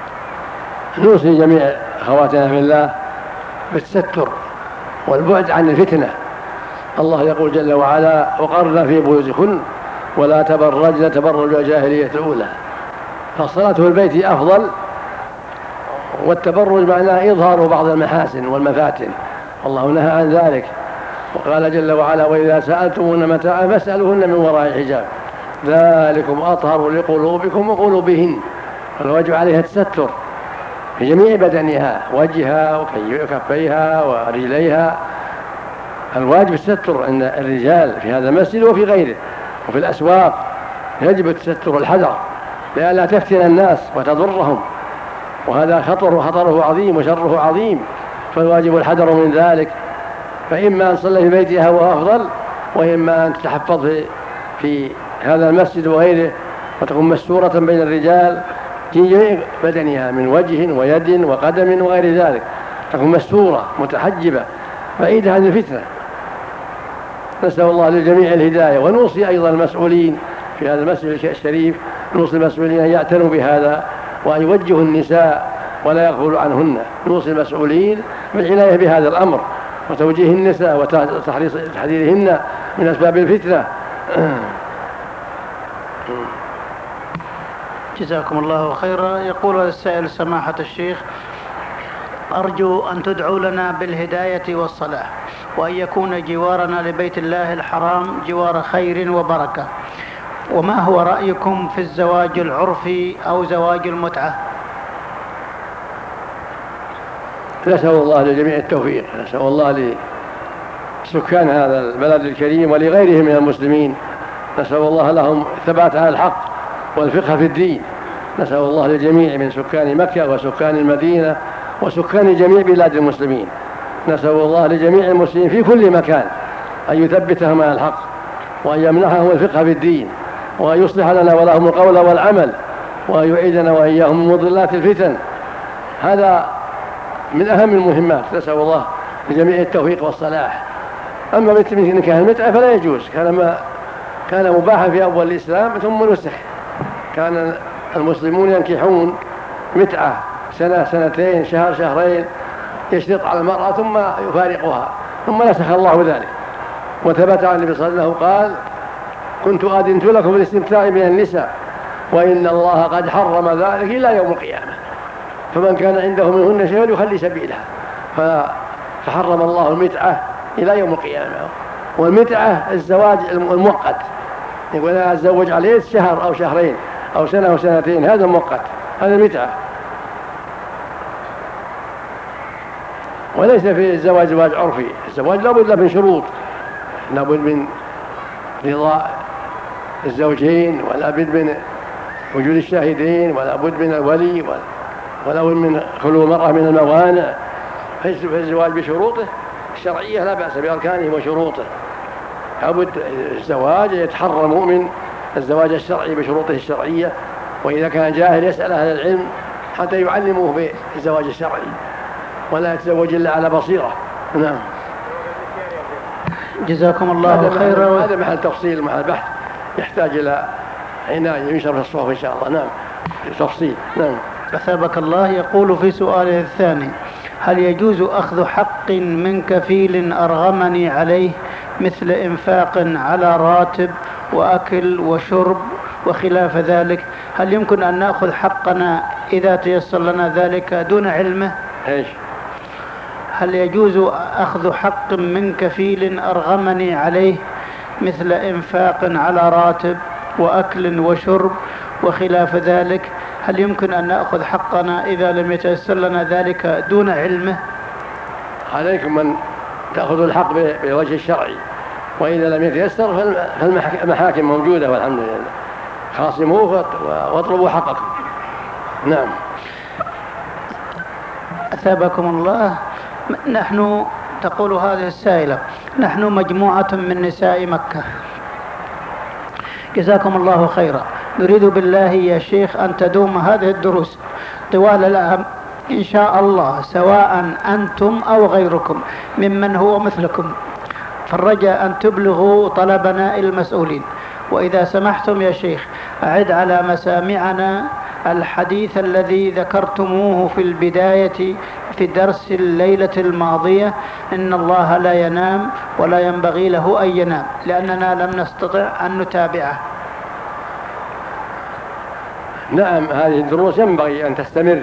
نوصي جميع أخواتنا في الله بالتستر والبعد عن الفتنة. الله يقول جل وعلا: وقرن في بيوتكن ولا تبرجن تبرج الجاهلية الأولى. فالصلاة في البيت أفضل، والتبرج معناه إظهار بعض المحاسن والمفاتن، والله نهى عن ذلك. وقال جل وعلا: وإذا سألتمون متاعا فاسألوهن من وراء حجاب ذلكم أطهر لقلوبكم وقلوبهن. فالواجب عليها التستر في جميع بدنها، وجهها وكفيها ورجليها. الواجب التستر عند الرجال في هذا المسجد وفي غيره وفي الأسواق، يجب التستر والحذر لئلا تفتن الناس وتضرهم، وهذا خطره عظيم وشره عظيم. فالواجب الحذر من ذلك. فإما أن تصلي في بيتها وهو أفضل، وإما أن تتحفظ في هذا المسجد وغيره وتكون مستورة بين الرجال في جميع بدنها من وجه ويد وقدم وغير ذلك، تكون مستورة متحجبة بعيدة عن الفتنة. نسأل الله للجميع الهداية. ونوصي أيضا المسؤولين في هذا المسجد الشريف، نوصي المسؤولين أن يعتنوا بهذا وأن يوجهوا النساء ولا يغفلوا عنهن. نوصي المسؤولين بالعناية بهذا الأمر وتوجيه النساء وتحذيرهن من أسباب الفتنة. جزاكم الله خيرا. يقول السائل سماحة الشيخ: أرجو أن تدعوا لنا بالهداية والصلاح، وأن يكون جوارنا لبيت الله الحرام جوار خير وبركة. وما هو رأيكم في الزواج العرفي أو زواج المتعة؟ نسأل الله لجميع التوفيق، نسأل الله لسكان هذا البلد الكريم ولغيرهم من المسلمين، نسأل الله لهم الثبات على الحق والفقه في الدين. نسأل الله للجميع من سكان مكة وسكان المدينة وسكان جميع بلاد المسلمين، نسأل الله لجميع المسلمين في كل مكان أن يثبتهم على الحق وأن يمنحهم الفقه في الدين وأن يصلح لنا ولهم القول والعمل وأن يعيدنا وإياهم من مضلات الفتن. هذا من أهم المهمات، نسأل الله لجميع التوفيق والصلاح. أما مثل نكاح المتعة فلا يجوز، كان مباحا في أول الإسلام ثم نسخ. كان المسلمون ينكحون متعة سنة سنتين شهر شهرين، يشترط على المرأة ثم يفارقها، ثم نسخ الله ذلك. وثبت عن النبي صلى الله عليه وسلم قال: كنت آذنت لكم بالاستمتاع من النساء وإن الله قد حرم ذلك إلى يوم القيامة، فمن كان عنده منهن شيء فليخلي سبيلها. فحرم الله المتعة إلى يوم القيامة. والمتعة الزواج المؤقت، يقول أنا أتزوج عليه شهر أو شهرين أو سنة أو سنتين، هذا مؤقت، هذا متعة. وليس في الزواج زواج عرفي. الزواج لابد من شروط، لابد من رضا الزوجين، ولا بد من وجود الشاهدين، ولا بد من الولي، ولا بد من خلو المرأة من الموانع. فالزواج بشروطه الشرعية لا بأس بأركانه وشروطه. لابد الزواج يتحرى المؤمن الزواج الشرعي بشروطه الشرعية، وإذا كان جاهل يسأل أهل العلم حتى يعلموه بالزواج الشرعي، ولا يتزوج إلا على بصيرة. نعم. جزاكم الله خيرا. هذا محل تفصيل ومحل بحث يحتاج إلى عناية يشرف الصوف إن شاء الله. نعم، تفصيل. نعم. أثابك الله. يقول في سؤاله الثاني: هل يجوز أخذ حق من كفيل أرغمني عليه مثل إنفاق على راتب وأكل وشرب وخلاف ذلك؟ هل يمكن أن نأخذ حقنا إذا تيسر لنا ذلك دون علمه؟ إيش؟ هل يجوز أخذ حق من كفيل أرغمني عليه مثل إنفاق على راتب وأكل وشرب وخلاف ذلك؟ هل يمكن أن نأخذ حقنا إذا لم يتيسر لنا ذلك دون علمه؟ عليكم أن تأخذوا الحق بوجه الشرعي، وإذا لم يتيسر فالمحاكم موجودة والحمد لله، خاصموه واطلبوا حقكم. نعم. أثابكم الله. نحن، تقول هذه السائلة: نحن مجموعة من نساء مكة، جزاكم الله خيرا، نريد بالله يا شيخ أن تدوم هذه الدروس طوال العام إن شاء الله، سواء أنتم أو غيركم ممن هو مثلكم، فالرجاء أن تبلغوا طلبنا المسؤولين. وإذا سمحتم يا شيخ أعد على مسامعنا الحديث الذي ذكرتموه في البداية في درس الليلة الماضية: إن الله لا ينام ولا ينبغي له أن ينام، لأننا لم نستطع أن نتابعه. نعم، هذه الدروس ينبغي أن تستمر،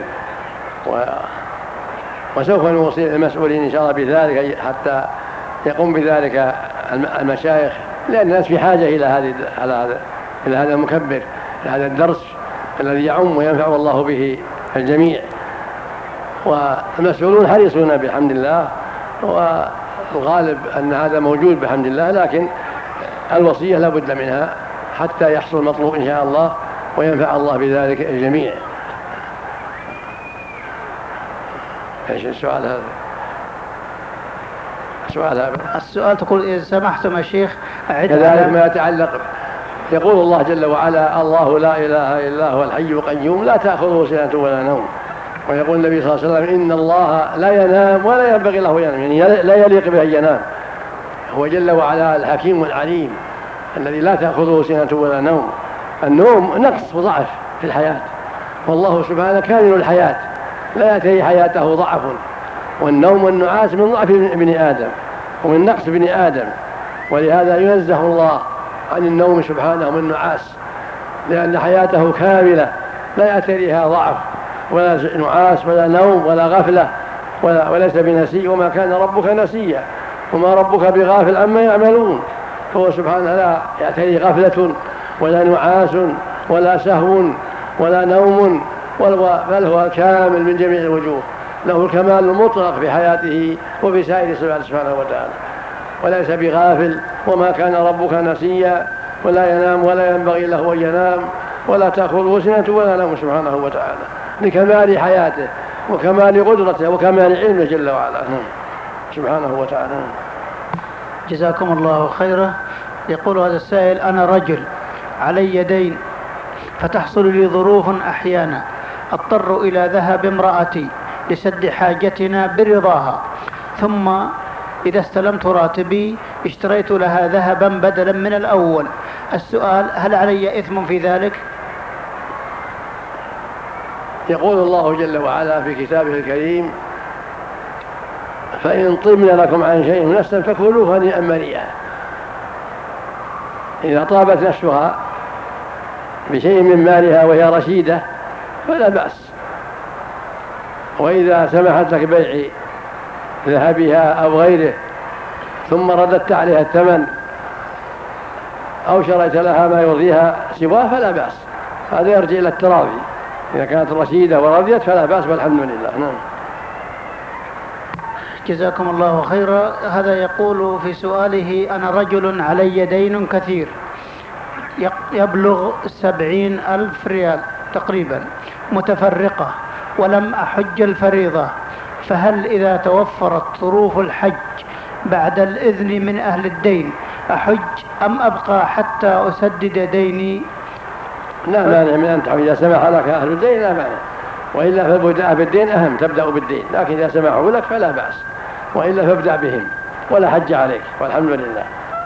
وسوف نوصي المسؤولين إن شاء الله بذلك حتى يقوم بذلك المشايخ، لأن الناس في حاجة إلى هذا المكبر، إلى هذا الدرس الذي يعم وينفع الله به الجميع. والمسؤولون حريصون بحمد الله، والغالب أن هذا موجود بحمد الله، لكن الوصية لا بد منها حتى يحصل المطلوب إن شاء الله وينفع الله بذلك الجميع. ايش السؤال هذا؟ السؤال تقول: إذا سمحتم يا شيخ أعد كذلك ما يتعلق، يقول الله جل وعلا: الله لا إله إلا هو الحي القيوم لا تأخذه سنة ولا نوم. ويقول النبي صلى الله عليه وسلم: إن الله لا ينام ولا ينبغي له ينام، يعني لا يليق به أن ينام. هو جل وعلا الحكيم العليم الذي لا تأخذه سنة ولا نوم. النوم نقص وضعف في الحياة، والله سبحانه كامل الحياة لا يأتي حياته ضعف. والنوم والنعاس من ضعف ابن آدم ومن نقص ابن آدم، ولهذا ينزه الله عن النوم سبحانه من النعاس، لأن حياته كاملة لا يأتيها ضعف ولا نعاس ولا نوم ولا غفلة وليس بنسي. وما كان ربك نسيا وما ربك بغافل عما يعملون. فهو سبحانه لا يأتي غفلة ولا نعاس ولا سهو ولا نوم، بل هو كامل من جميع الوجوه، له الكمال المطلق في حياته وفي سائر صفاته سبحانه وتعالى، وليس بغافل. وما كان ربك نسيا، ولا ينام ولا ينبغي له أن ينام، ولا تأخذه سنة ولا نوم سبحانه وتعالى، لكمال حياته وكمال قدرته وكمال علمه جل وعلا سبحانه وتعالى. جزاكم الله خيرا. يقول هذا السائل: أنا رجل علي دين، فتحصل لي ظروف أحيانا أضطر إلى ذهاب امرأتي لسد حاجتنا برضاها، ثم إذا استلمت راتبي اشتريت لها ذهبا بدلا من الأول. السؤال: هل علي إثم في ذلك؟ يقول الله جل وعلا في كتابه الكريم: فإن طبن لكم عن شيء نفسا فكلوه هنيئا مريئا. إذا طابت نفسها بشيء من مالها وهي رشيدة فلا بأس، وإذا سمحت لك بيع ذهبها أو غيره ثم رددت عليها الثمن أو شريت لها ما يرضيها سواه فلا بأس، هذا يرجع إلى التراضي. إذا كانت رشيدة ورضيت فلا بأس والحمد لله. نعم. جزاكم الله خيرا. هذا يقول في سؤاله: أنا رجل علي دين كثير يبلغ 70,000 ريال تقريبا متفرقة، ولم أحج الفريضة، فهل إذا توفرت ظروف الحج بعد الإذن من أهل الدين أحج أم أبقى حتى أسدد ديني؟ لا مانع من أن تحج إذا سمح لك أهل الدين، لا مانع، وإلا فالبداء بالدين أهم، تبدأ بالدين، لكن إذا سمحوا لك فلا بأس، وإلا فابدأ بهم ولا حج عليك والحمد لله.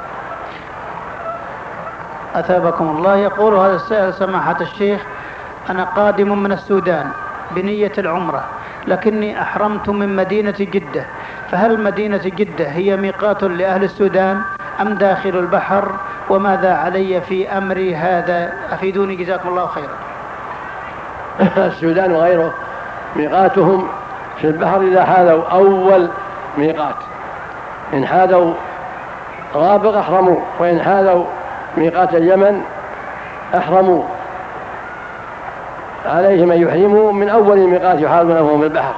أثابكم الله. يقول هذا السائل: سماحة الشيخ، أنا قادم من السودان بنية العمرة، لكني أحرمت من مدينة جدة، فهل مدينة جدة هي ميقات لأهل السودان أم داخل البحر؟ وماذا علي في أمري هذا؟ أفيدوني جزاكم الله خيرا. السودان وغيره ميقاتهم في البحر إذا حاذوا أول ميقات، إن حاذوا رابغ أحرموا، وإن حاذوا ميقات اليمن أحرموا. عليهم أن يحرموا من أول ميقات يحاذونه من البحر،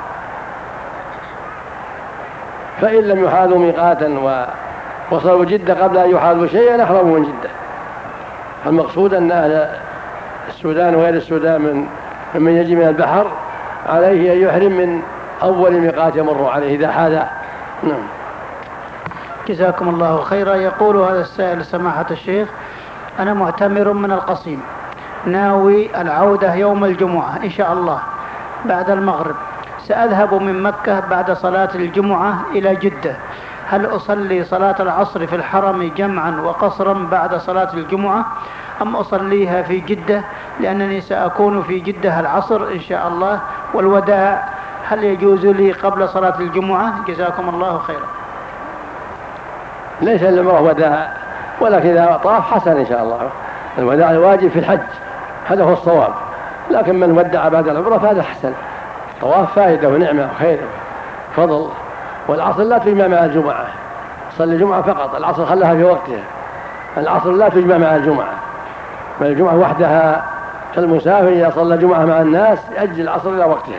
فإن لم يحاذوا ميقاتا ووصلوا جدة قبل أن يحاذوا شيئا أحرموا من جدة. المقصود أن أهل السودان وغير السودان من يجي من البحر عليه أن يحرم من أول ميقات يمر عليه إذا حاذى. نعم. جزاكم الله خيرا. يقول هذا السائل: سماحة الشيخ، أنا معتمر من القصيم، ناوي العودة يوم الجمعة إن شاء الله بعد المغرب، سأذهب من مكة بعد صلاة الجمعة إلى جدة، هل أصلي صلاة العصر في الحرم جمعا وقصرا بعد صلاة الجمعة أم أصليها في جدة، لأنني سأكون في جدة العصر إن شاء الله، والوداع هل يجوز لي قبل صلاة الجمعة؟ جزاكم الله خيرا. ليس العمرة وداع، ولكن إذا طاف حسن إن شاء الله. الوداع الواجب في الحج، هذا هو الصواب، لكن من ودع بعد العمرة فهذا حسن. طواف فائدة ونعمة وخير فضل. والعصر لا تجمع مع الجمعة، صلي الجمعة فقط، العصر خلها في وقتها. العصر لا تجمع مع الجمعة، بل الجمعة وحدها. فالمسافر إذا صلى الجمعة مع الناس يأجل العصر إلى وقتها.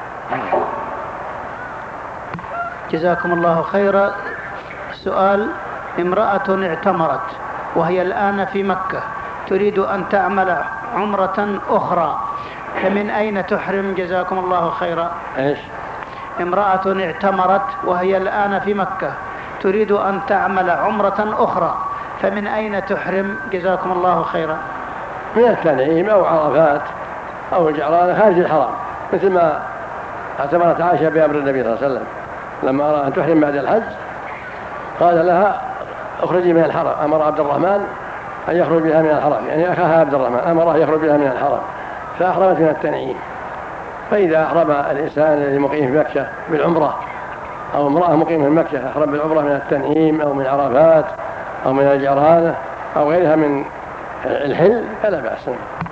جزاكم الله خيرا. سؤال: امرأة اعتمرت وهي الآن في مكة تريد أن تعمل عمرة أخرى، فمن أين تحرم؟ جزاكم الله خيرا. إيش؟ امرأة اعتمرت وهي الآن في مكة تريد أن تعمل عمرة أخرى، فمن أين تحرم؟ جزاكم الله خيرا. من التنعيم أو عرفات أو الجعرانة خارج الحرم، مثل ما اعتمرت عائشة بأمر النبي صلى الله عليه وسلم لما أراد أن تحرم بعد الحج قال لها اخرجي من الحرم، أمر عبد الرحمن أن يخرج بها من الحرم، يعني أخاها عبد الرحمن أمره يخرج بها من الحرم، فأحرمت من التنعيم. فإذا أحرم الإنسان الذي مقيم في مكة بالعمرة أو امرأة مقيمة في مكة أحرم بالعمرة من التنعيم أو من عرفات أو من الجعرانة أو غيرها من الحل فلا بأس.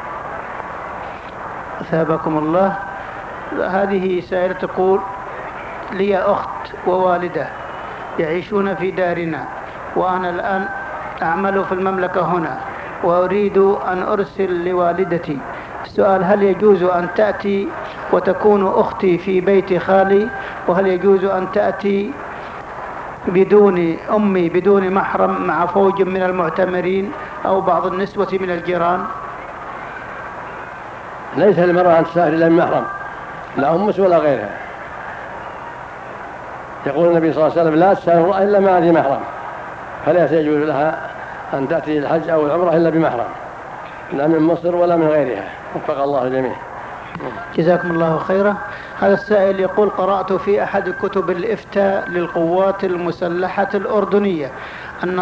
أثابكم الله. هذه سائلة تقول: لي أخت ووالدة يعيشون في دارنا، وأنا الآن أعمل في المملكة هنا، وأريد أن أرسل لوالدتي. السؤال: هل يجوز أن تأتي وتكون أختي في بيت خالي؟ وهل يجوز أن تأتي بدون أمي بدون محرم مع فوج من المعتمرين أو بعض النسوة من الجيران؟ ليس للمرأة أن تسافر إلا بمحرم، لا أمس ولا غيرها. يقول النبي صلى الله عليه وسلم: لا تسافر إلا مع ذي محرم، فلا يجوز لها أن تأتي الحج أو العمرة إلا بمحرم، لا من مصر ولا من غيرها، وفق الله الجميع. جزاكم الله خيرا. هذا السائل يقول: قرأت في أحد كتب الإفتاء للقوات المسلحة الأردنية أن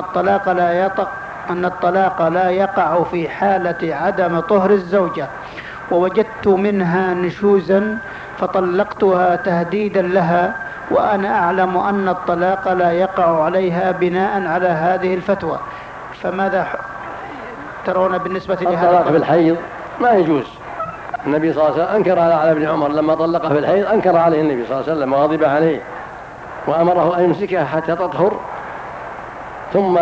الطلاق لا يقع في حالة عدم طهر الزوجة، ووجدت منها نشوزا فطلقتها تهديدا لها، وأنا أعلم أن الطلاق لا يقع عليها بناء على هذه الفتوى، فماذا ترون بالنسبة لهذا؟ الطلاق في الحيض ما يجوز. النبي صلى الله عليه وسلم أنكر على ابن عمر لما طلقه في الحيض، أنكر عليه النبي صلى الله عليه وسلم وغضب عليه، وأمره أن يمسكها حتى تطهر ثم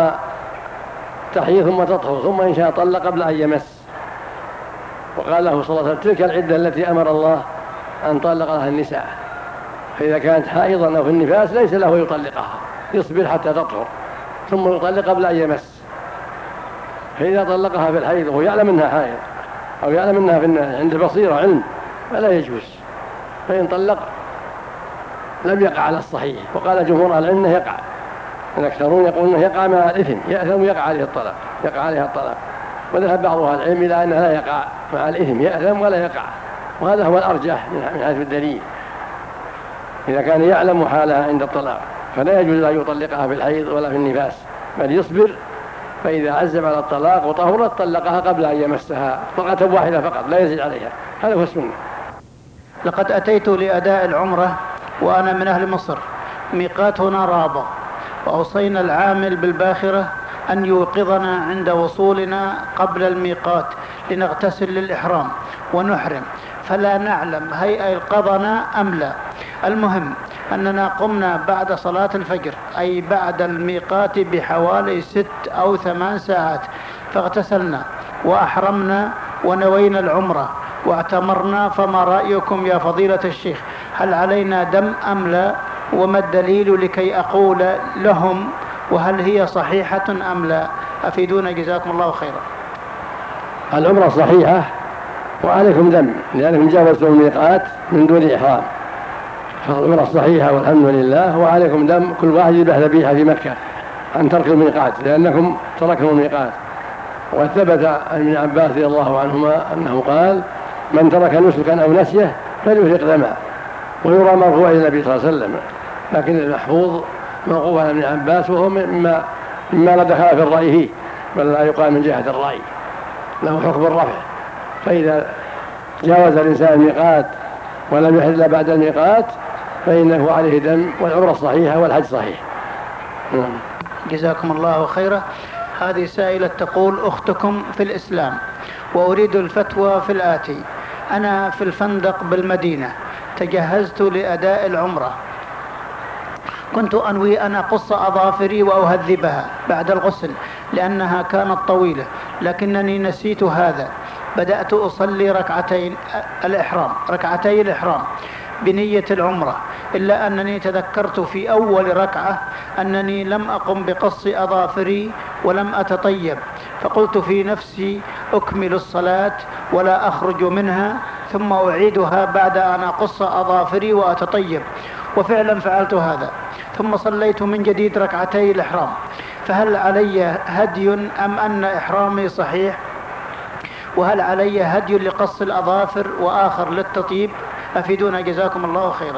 تحيض ثم تطهر، ثم إن شاء طلق قبل أن يمس. وقال له صلى الله عليه وسلم: تلك العدة التي أمر الله أن طلق لها النساء، فإذا كانت حائضا أو في النفاس ليس له يطلقها، يصبر حتى تطهر ثم يطلق قبل أن يمس. فإذا طلقها في الحيض وهو يعلم أنها حائض أو يعلم أنها عند بصيرة علم فلا يجوز. فإن طلق لم يقع على الصحيح، وقال جمهور العلم أنه يقع. الأكثرون يقولون أنه يقع مع الإثم، يأثم يقع عليه الطلاق، يقع عليها الطلاق. وذهب بعض أهل العلم إلى أنه لا يقع مع الإثم، يأثم ولا يقع، وهذا هو الأرجح من حيث الدليل. إذا كان يعلم حالها عند الطلاق فلا يجوز أن يطلقها في الحيض ولا في النفاس، بل يصبر، فإذا عزم على الطلاق وطهرت طلقها قبل أن يمسها طلقة واحدة فقط لا يزيد عليها. هذا هو السنة. لقد أتيت لأداء العمرة وأنا من أهل مصر، ميقاتنا رابغ، وأوصينا العامل بالباخرة أن يوقظنا عند وصولنا قبل الميقات لنغتسل للإحرام ونحرم، فلا نعلم هل أيقظنا أم لا. المهم أننا قمنا بعد صلاة الفجر، أي بعد الميقات بحوالي 6 أو 8 ساعات، فاغتسلنا وأحرمنا ونوينا العمرة واعتمرنا. فما رأيكم يا فضيلة الشيخ؟ هل علينا دم أم لا؟ وما الدليل لكي أقول لهم؟ وهل هي صحيحة أم لا؟ أفيدونا جزاكم الله خيرا. العمرة صحيحة وعليكم دم لأنكم جاوزتم الميقات من دون إحرام، فالعمرة صحيحة والحمد لله، وعليكم دم كل واحد يذبح ذبيحة في مكة عن ترك الميقات لأنكم تركتم الميقات. وقد ثبت عن ابن عباس رضي الله عنهما أنه قال: من ترك نسكا أو نسيه فليهرق دما. ويرى مرفوع إلى النبي صلى الله عليه وسلم، لكن المحفوظ موقوف على ابن عباس، وهو مما لا دخل في الرأي فيه، بل لا يقال من جهة الرأي، له حكم الرفع. فإذا جاوز الإنسان الميقات ولم يحل بعد الميقات فإنه عليه دم، والعمرة صحيحة والحج صحيح. جزاكم الله خيرا. هذه سائلة تقول: أختكم في الإسلام وأريد الفتوى في الآتي. أنا في الفندق بالمدينة، تجهزت لأداء العمرة، كنت أنوي أن أقص أظافري وأهذبها بعد الغسل لأنها كانت طويلة، لكنني نسيت هذا. بدأت أصلي ركعتي الإحرام بنية العمرة، إلا أنني تذكرت في أول ركعة أنني لم أقم بقص أظافري ولم أتطيب، فقلت في نفسي: أكمل الصلاة ولا أخرج منها ثم أعيدها بعد أن أقص أظافري وأتطيب. وفعلا فعلت هذا، ثم صليت من جديد ركعتي الإحرام. فهل علي هدي أم أن إحرامي صحيح؟ وهل علي هدي لقص الأظافر وآخر للتطيب؟ أفيدونا جزاكم الله خيرا.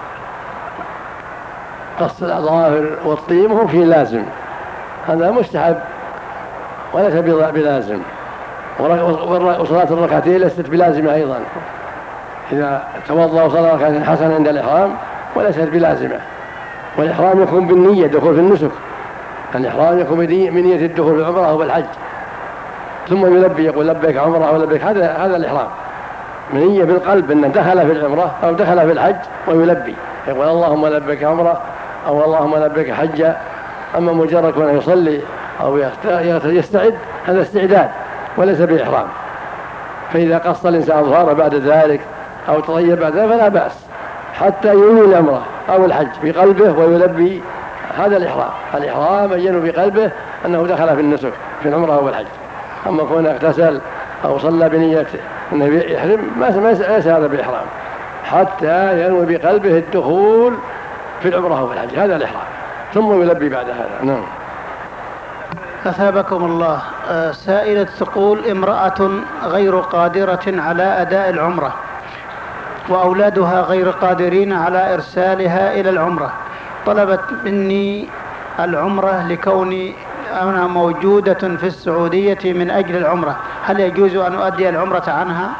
قص الأظافر والطيب هو فيه لازم، هذا مستحب وليس بلازم. وصلاة الركعتين ليست بلازمة أيضا، إذا توضأ وصلى ركعتين حسن عند الإحرام وليست بلازمة. والإحرام يكون بالنية، دخول في النسك. الإحرام يكون بنية الدخول في العمرة أو بالحج، ثم يلبي يقول لبيك عمرة أو لبيك، هذا الإحرام. منية بالقلب أنه دخل في العمرة أو دخل في الحج ويلبي يقول اللهم لبيك عمرة أو اللهم لبيك حجة. أما مجرد أنه يصلي أو يستعد هذا استعداد وليس بإحرام. فإذا قص الإنسان أظهاره بعد ذلك أو تطيب بعد ذلك فلا بأس حتى ينوي العمرة أو الحج بقلبه ويلبي. هذا الإحرام أن ينوي بقلبه أنه دخل في النسك في العمرة أو الحج. أما كون اغتسل أو صلى بنية أنه يحرم ليس هذا بإحرام حتى ينوي بقلبه الدخول في العمرة أو في الحج. هذا الإحرام ثم يلبي بعد هذا. نعم. أثابكم الله. سائلة تقول امرأة غير قادرة على أداء العمرة وأولادها غير قادرين على إرسالها إلى العمرة، طلبت مني العمرة لكوني أنا موجودة في السعودية من أجل العمرة، هل يجوز أن أؤدي العمرة عنها؟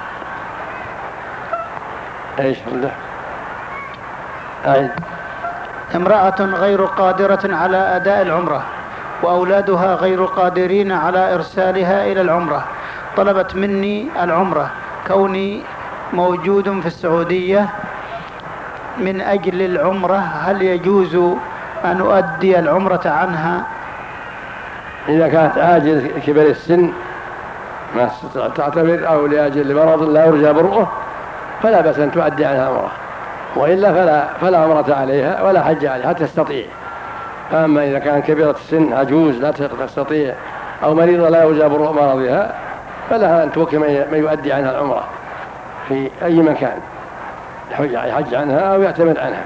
إيش الله؟ أعيد. امرأة غير قادرة على أداء العمرة وأولادها غير قادرين على إرسالها إلى العمرة، طلبت مني العمرة كوني موجود في السعودية من أجل العمرة، هل يجوز أن أؤدي العمرة عنها؟ إذا كانت عاجز كبر السن ما تعتبر أو لأجل مرض لا يرجى برؤه فلا بأس أن تؤدي عنها عمرة، وإلا فلا عمرة عليها ولا حج عليها تستطيع. أما إذا كان كبيرة السن عجوز لا تستطيع أو مريضة لا يرجى برؤ مرضها فلها أن توكل من يؤدي عنها العمرة في أي مكان يحج عنها أو يعتمد عنها.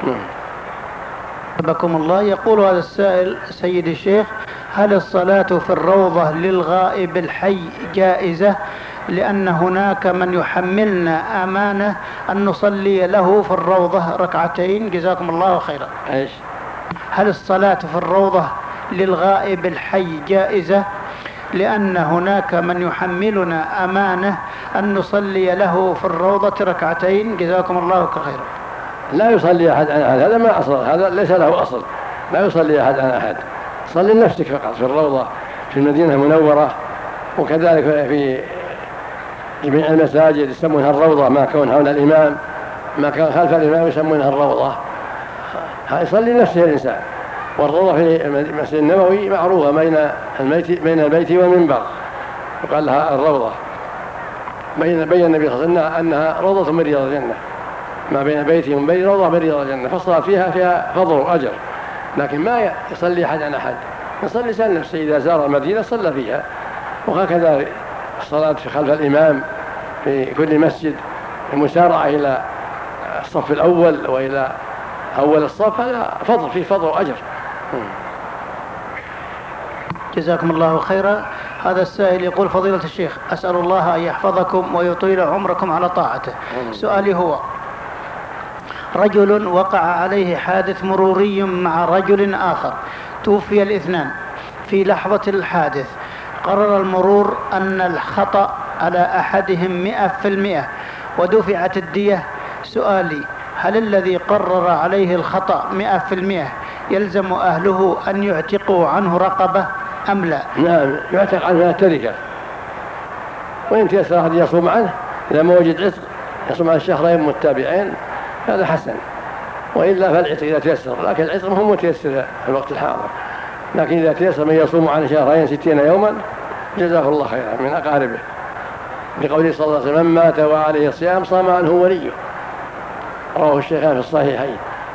حبكم الله. يقول هذا السائل سيدي الشيخ، هل الصلاة في الروضة للغائب الحي جائزة؟ لأن هناك من يحملنا أمانة أن نصلي له في الروضة ركعتين، جزاكم الله خيرا. إيش؟ هل الصلاة في الروضة للغائب الحي جائزة؟ لأن هناك من يحملنا أمانة أن نصلي له في الروضة ركعتين، جزاكم الله خيرا. لا يصلي أحد عن أحد، هذا ما أصل، هذا ليس له أصل. لا يصلي أحد عن أحد، صلي لنفسك فقط في الروضة في المدينة المنورة، وكذلك في جميع المساجد يسمونها الروضة، ما كون حول الإمام ما كان خلف الإمام يسمونها الروضة. يصلي لنفسه الإنسان. والروضة في المسجد النبوي معروفة بين البيت والمنبر، وقال لها الروضة. بين النبي صلى الله عليه وسلم أنها روضة من رياض الجنة، ما بين بيتي ومن بيت روضة من رياض الجنة، فالصلاة فيها فضل وأجر، لكن ما يصلي أحد عن أحد، يصلي سال نفسه إذا زار المدينة صلى فيها. وهكذا الصلاة في خلف الإمام في كل مسجد، المسارعة إلى الصف الأول وإلى أول الصف، هذا فضل فيه فضل وأجر. جزاكم الله خيرا. هذا السائل يقول فضيلة الشيخ، أسأل الله أن يحفظكم ويطيل عمركم على طاعته. سؤالي هو: رجل وقع عليه حادث مروري مع رجل آخر، توفي الاثنان في لحظة الحادث، قرر المرور أن الخطأ على أحدهم 100% ودفعت الدية. سؤالي: هل الذي قرر عليه الخطأ 100% يلزم أهله أن يعتقوا عنه رقبة أم لا؟ نعم، يعتق عنه التركة، وإن تيسر أحد يصوم عنه، إذا ما وجد عتق يصوم عن شهرين متتابعين هذا حسن، وإلا فالعتق إذا تيسر، لكن العتق ما هو متيسر في الوقت الحاضر، لكن إذا تيسر من يصوم عن شهرين 60 يوما جزاه الله خيرا من أقاربه، لقوله صلى الله عليه وسلم: من مات وعليه الصيام صام عنه وليه، رواه الشيخان في الصحيحين.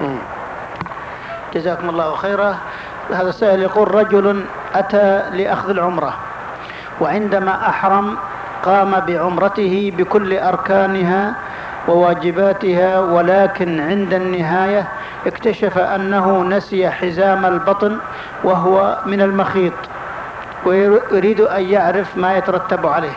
جزاكم الله خيرا. هذا السائل يقول: رجل أتى لأخذ العمرة، وعندما أحرم قام بعمرته بكل أركانها وواجباتها، ولكن عند النهاية اكتشف أنه نسي حزام البطن وهو من المخيط، ويريد أن يعرف ما يترتب عليه.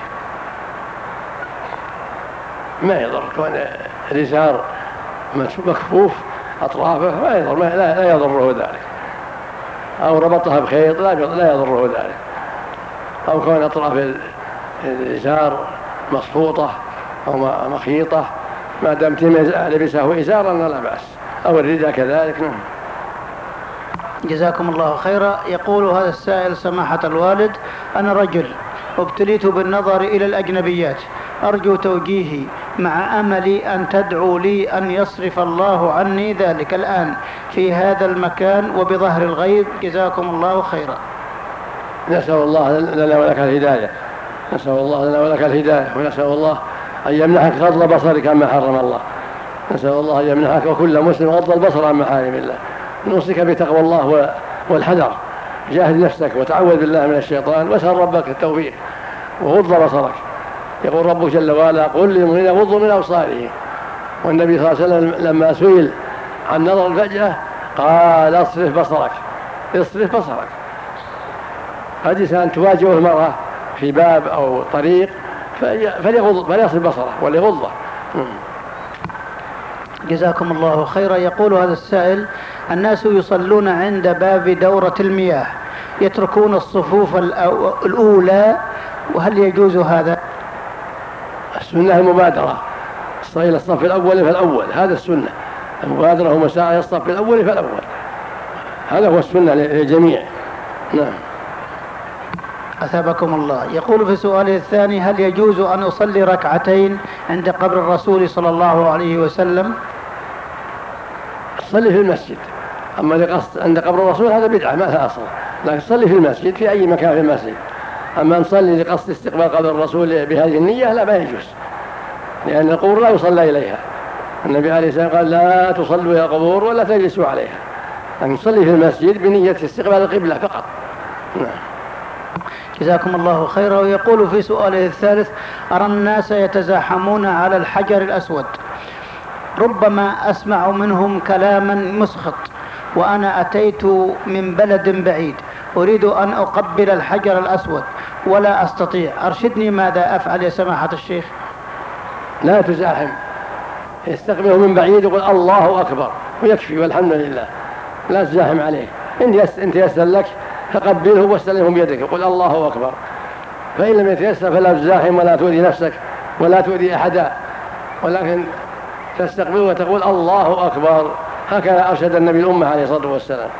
ما يضر كون الإزار مكفوف أطرافه، ما يضر، لا يضره ذلك، أو ربطها بخيط لا يضره ذلك، أو كون أطراف الإزار مصفوطة أو مخيطة، ما دام لبسه إزارا لا بأس، أو الرداء كذلك. نعم. جزاكم الله خيرا. يقول هذا السائل: سماحة الوالد، أنا رجل ابتليت بالنظر إلى الأجنبيات، أرجو توجيهي مع أمل أن تدعو لي أن يصرف الله عني ذلك الآن في هذا المكان وبظهر الغيب، جزاكم الله خيرا. نسأل الله لنا ولك الهداية، نسأل الله لنا ولك الهداية، ونسأل الله أن يمنحك غض بصرك عما حرم الله، نسأل الله أن يمنحك وكل مسلم غض البصر عن محارم الله. نوصيك بتقوى الله والحذر، جاهد نفسك وتعوذ بالله من الشيطان، واسأل ربك التوفيق وغض بصرك. يقول ربك جل وعلا: قل للمؤمنين يغضوا من أبصارهم. والنبي صلى الله عليه وسلم لما سئل عن نظر الفجأة قال: اصرف بصرك، اصرف بصرك. قد إنسان تواجهه المرأة في باب أو طريق فليصرف بصره وليغضه. جزاكم الله خيرا. يقول هذا السائل: الناس يصلون عند باب دورة المياه يتركون الصفوف الأولى، وهل يجوز هذا؟ السنة المبادرة إلى الصف الأول فالأول، هذا السنة المبادرة ومساعي إلى الصف الأول فالأول، هذا هو السنة للجميع. نعم. أثابكم الله. يقول في سؤاله الثاني: هل يجوز أن أصلي ركعتين عند قبر الرسول صلى الله عليه وسلم؟ صلي في المسجد، أما لقصد عند قبر الرسول هذا بدعة ما لها أصل، لكن صلي في المسجد في أي مكان في المسجد. أما نصلي لقصد استقبال قبر الرسول بهذه النية لا، ما يجوز، لأن القبور لا يصلى إليها. النبي عليه السلام قال: لا تصلوا إلى القبور ولا تجلسوا عليها، لكن نصلي في المسجد بنية استقبال القبلة فقط. نعم. جزاكم الله خيرا. ويقول في سؤاله الثالث: أرى الناس يتزاحمون على الحجر الأسود، ربما أسمع منهم كلاما مسخط، وأنا أتيت من بلد بعيد أريد أن أقبل الحجر الأسود ولا أستطيع، أرشدني ماذا أفعل يا سماحة الشيخ؟ لا تزاحم، يستقبله من بعيد يقول الله أكبر ويكفي والحمد لله، لا تزاحم عليه. إن تيسر لك فقبله واستلمه بيدك يقول الله أكبر، فإن لم يتيسر فلا تزاحم ولا تؤذي نفسك ولا تؤذي أحدا، ولكن تستقبله وتقول الله أكبر. هكذا أرشد النبي الأمة عليه الصلاة والسلام.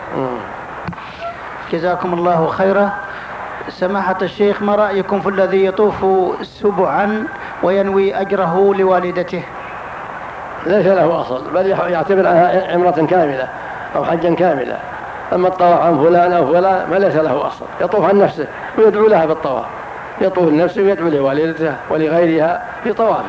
جزاكم الله خيرا. سماحة الشيخ، ما رأيكم في الذي يطوف سبعا وينوي أجره لوالدته؟ ليس له أصل، بل يعتبرها عمرة كاملة أو حجا كاملة. أما الطواف عن فلان أو فلان ما ليس له أصل، يطوف عن نفسه ويدعو لها بالطواف، يطوف لنفسه ويدعو لوالدته ولغيرها في طوافه.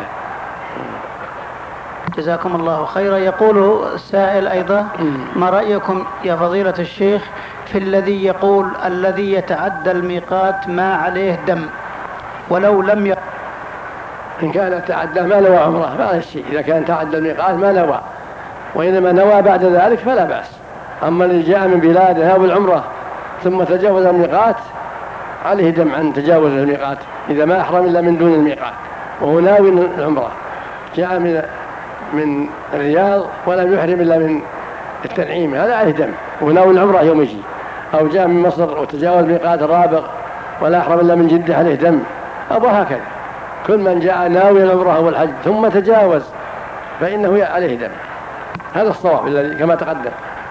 جزاكم الله خيرا. يقول السائل أيضا: ما رأيكم يا فضيلة الشيخ في الذي يقول الذي يتعدى الميقات ما عليه دم ولو لم إن كان تعدى ما نوى عمره فهذا الشيء، إذا كان تعدى الميقات ما نوى، وإنما نوى بعد ذلك فلا بأس. أما الذي جاء من بلاده ناوي العمرة ثم تجاوز الميقات عليه دم عن تجاوز الميقات، إذا ما أحرم إلا من دون الميقات وهو ناوي العمرة، جاء من الرياض ولم يحرم إلا من التنعيم، هذا عليه دم وناوي العمرة يوم يجي. أو جاء من مصر وتجاوز ميقات الرابغ ولا أحرم إلا من جدة عليه دم، أو هكذا. كل من جاء ناوي العمرة والحج ثم تجاوز فإنه عليه دم، هذا الصواب الذي كما تقدم.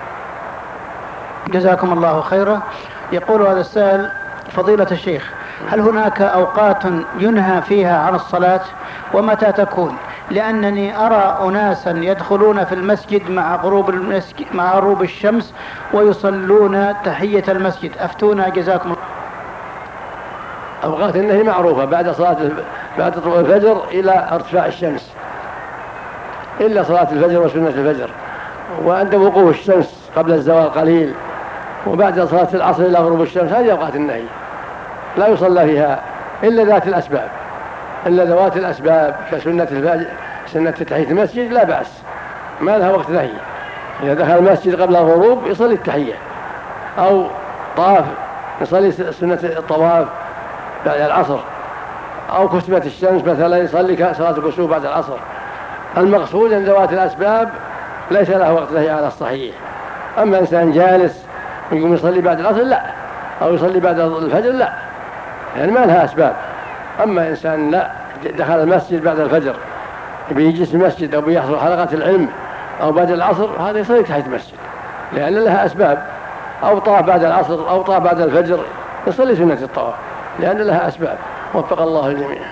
جزاكم الله خيرا. يقول هذا السائل: فضيلة الشيخ، هل هناك أوقات ينهى فيها عن الصلاة ومتى تكون؟ لأنني أرى أناسا يدخلون في المسجد مع غروب الشمس ويصلون تحية المسجد، أفتونا جزاكم الله. أوقات النهي معروفة بعد طلوع الفجر إلى ارتفاع الشمس، إلا صلاة الفجر وسنة الفجر، وعند وقوع الشمس قبل الزوال قليل، وبعد صلاة العصر إلى غروب الشمس، هذه أوقات النهي لا يصلى فيها إلا ذات الأسباب، إلا ذوات الأسباب كسنة الفجر، سنة تحية المسجد لا بأس، ما لها وقت نهي. إذا دخل المسجد قبل الغروب يصلي التحية، أو طاف يصلي سنة الطواف بعد العصر، أو كسبت الشمس مثلا يصلي صلاة الكسوف بعد العصر. المقصود أن ذوات الأسباب ليس له وقت نهي على الصحيح. أما إنسان جالس يقوم يصلي بعد العصر لا، أو يصلي بعد الفجر لا، يعني ما لها أسباب. أما إنسان لا دخل المسجد بعد الفجر بيجلس المسجد أو بيحضر حلقة العلم أو بعد العصر، هذا يصلي تحت المسجد لأن لها أسباب، أو طاف بعد العصر أو طاف بعد الفجر يصلي سنة الطواف. لأن لها أسباب. وفق الله الجميع.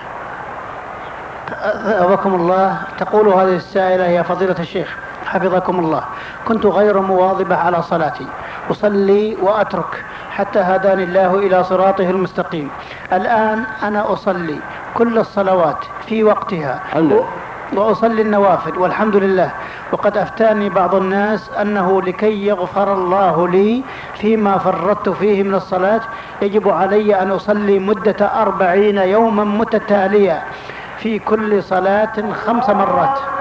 أثابكم الله. تقول هذه السائلة: يا فضيلة الشيخ حفظكم الله، كنت غير مواظبة على صلاتي، أصلي وأترك حتى هداني الله إلى صراطه المستقيم. الآن أنا أصلي كل الصلوات في وقتها وأصلي النوافل والحمد لله، وقد أفتاني بعض الناس أنه لكي يغفر الله لي فيما فرطت فيه من الصلاة يجب علي أن أصلي مدة 40 يوما متتالية في كل صلاة 5 مرات.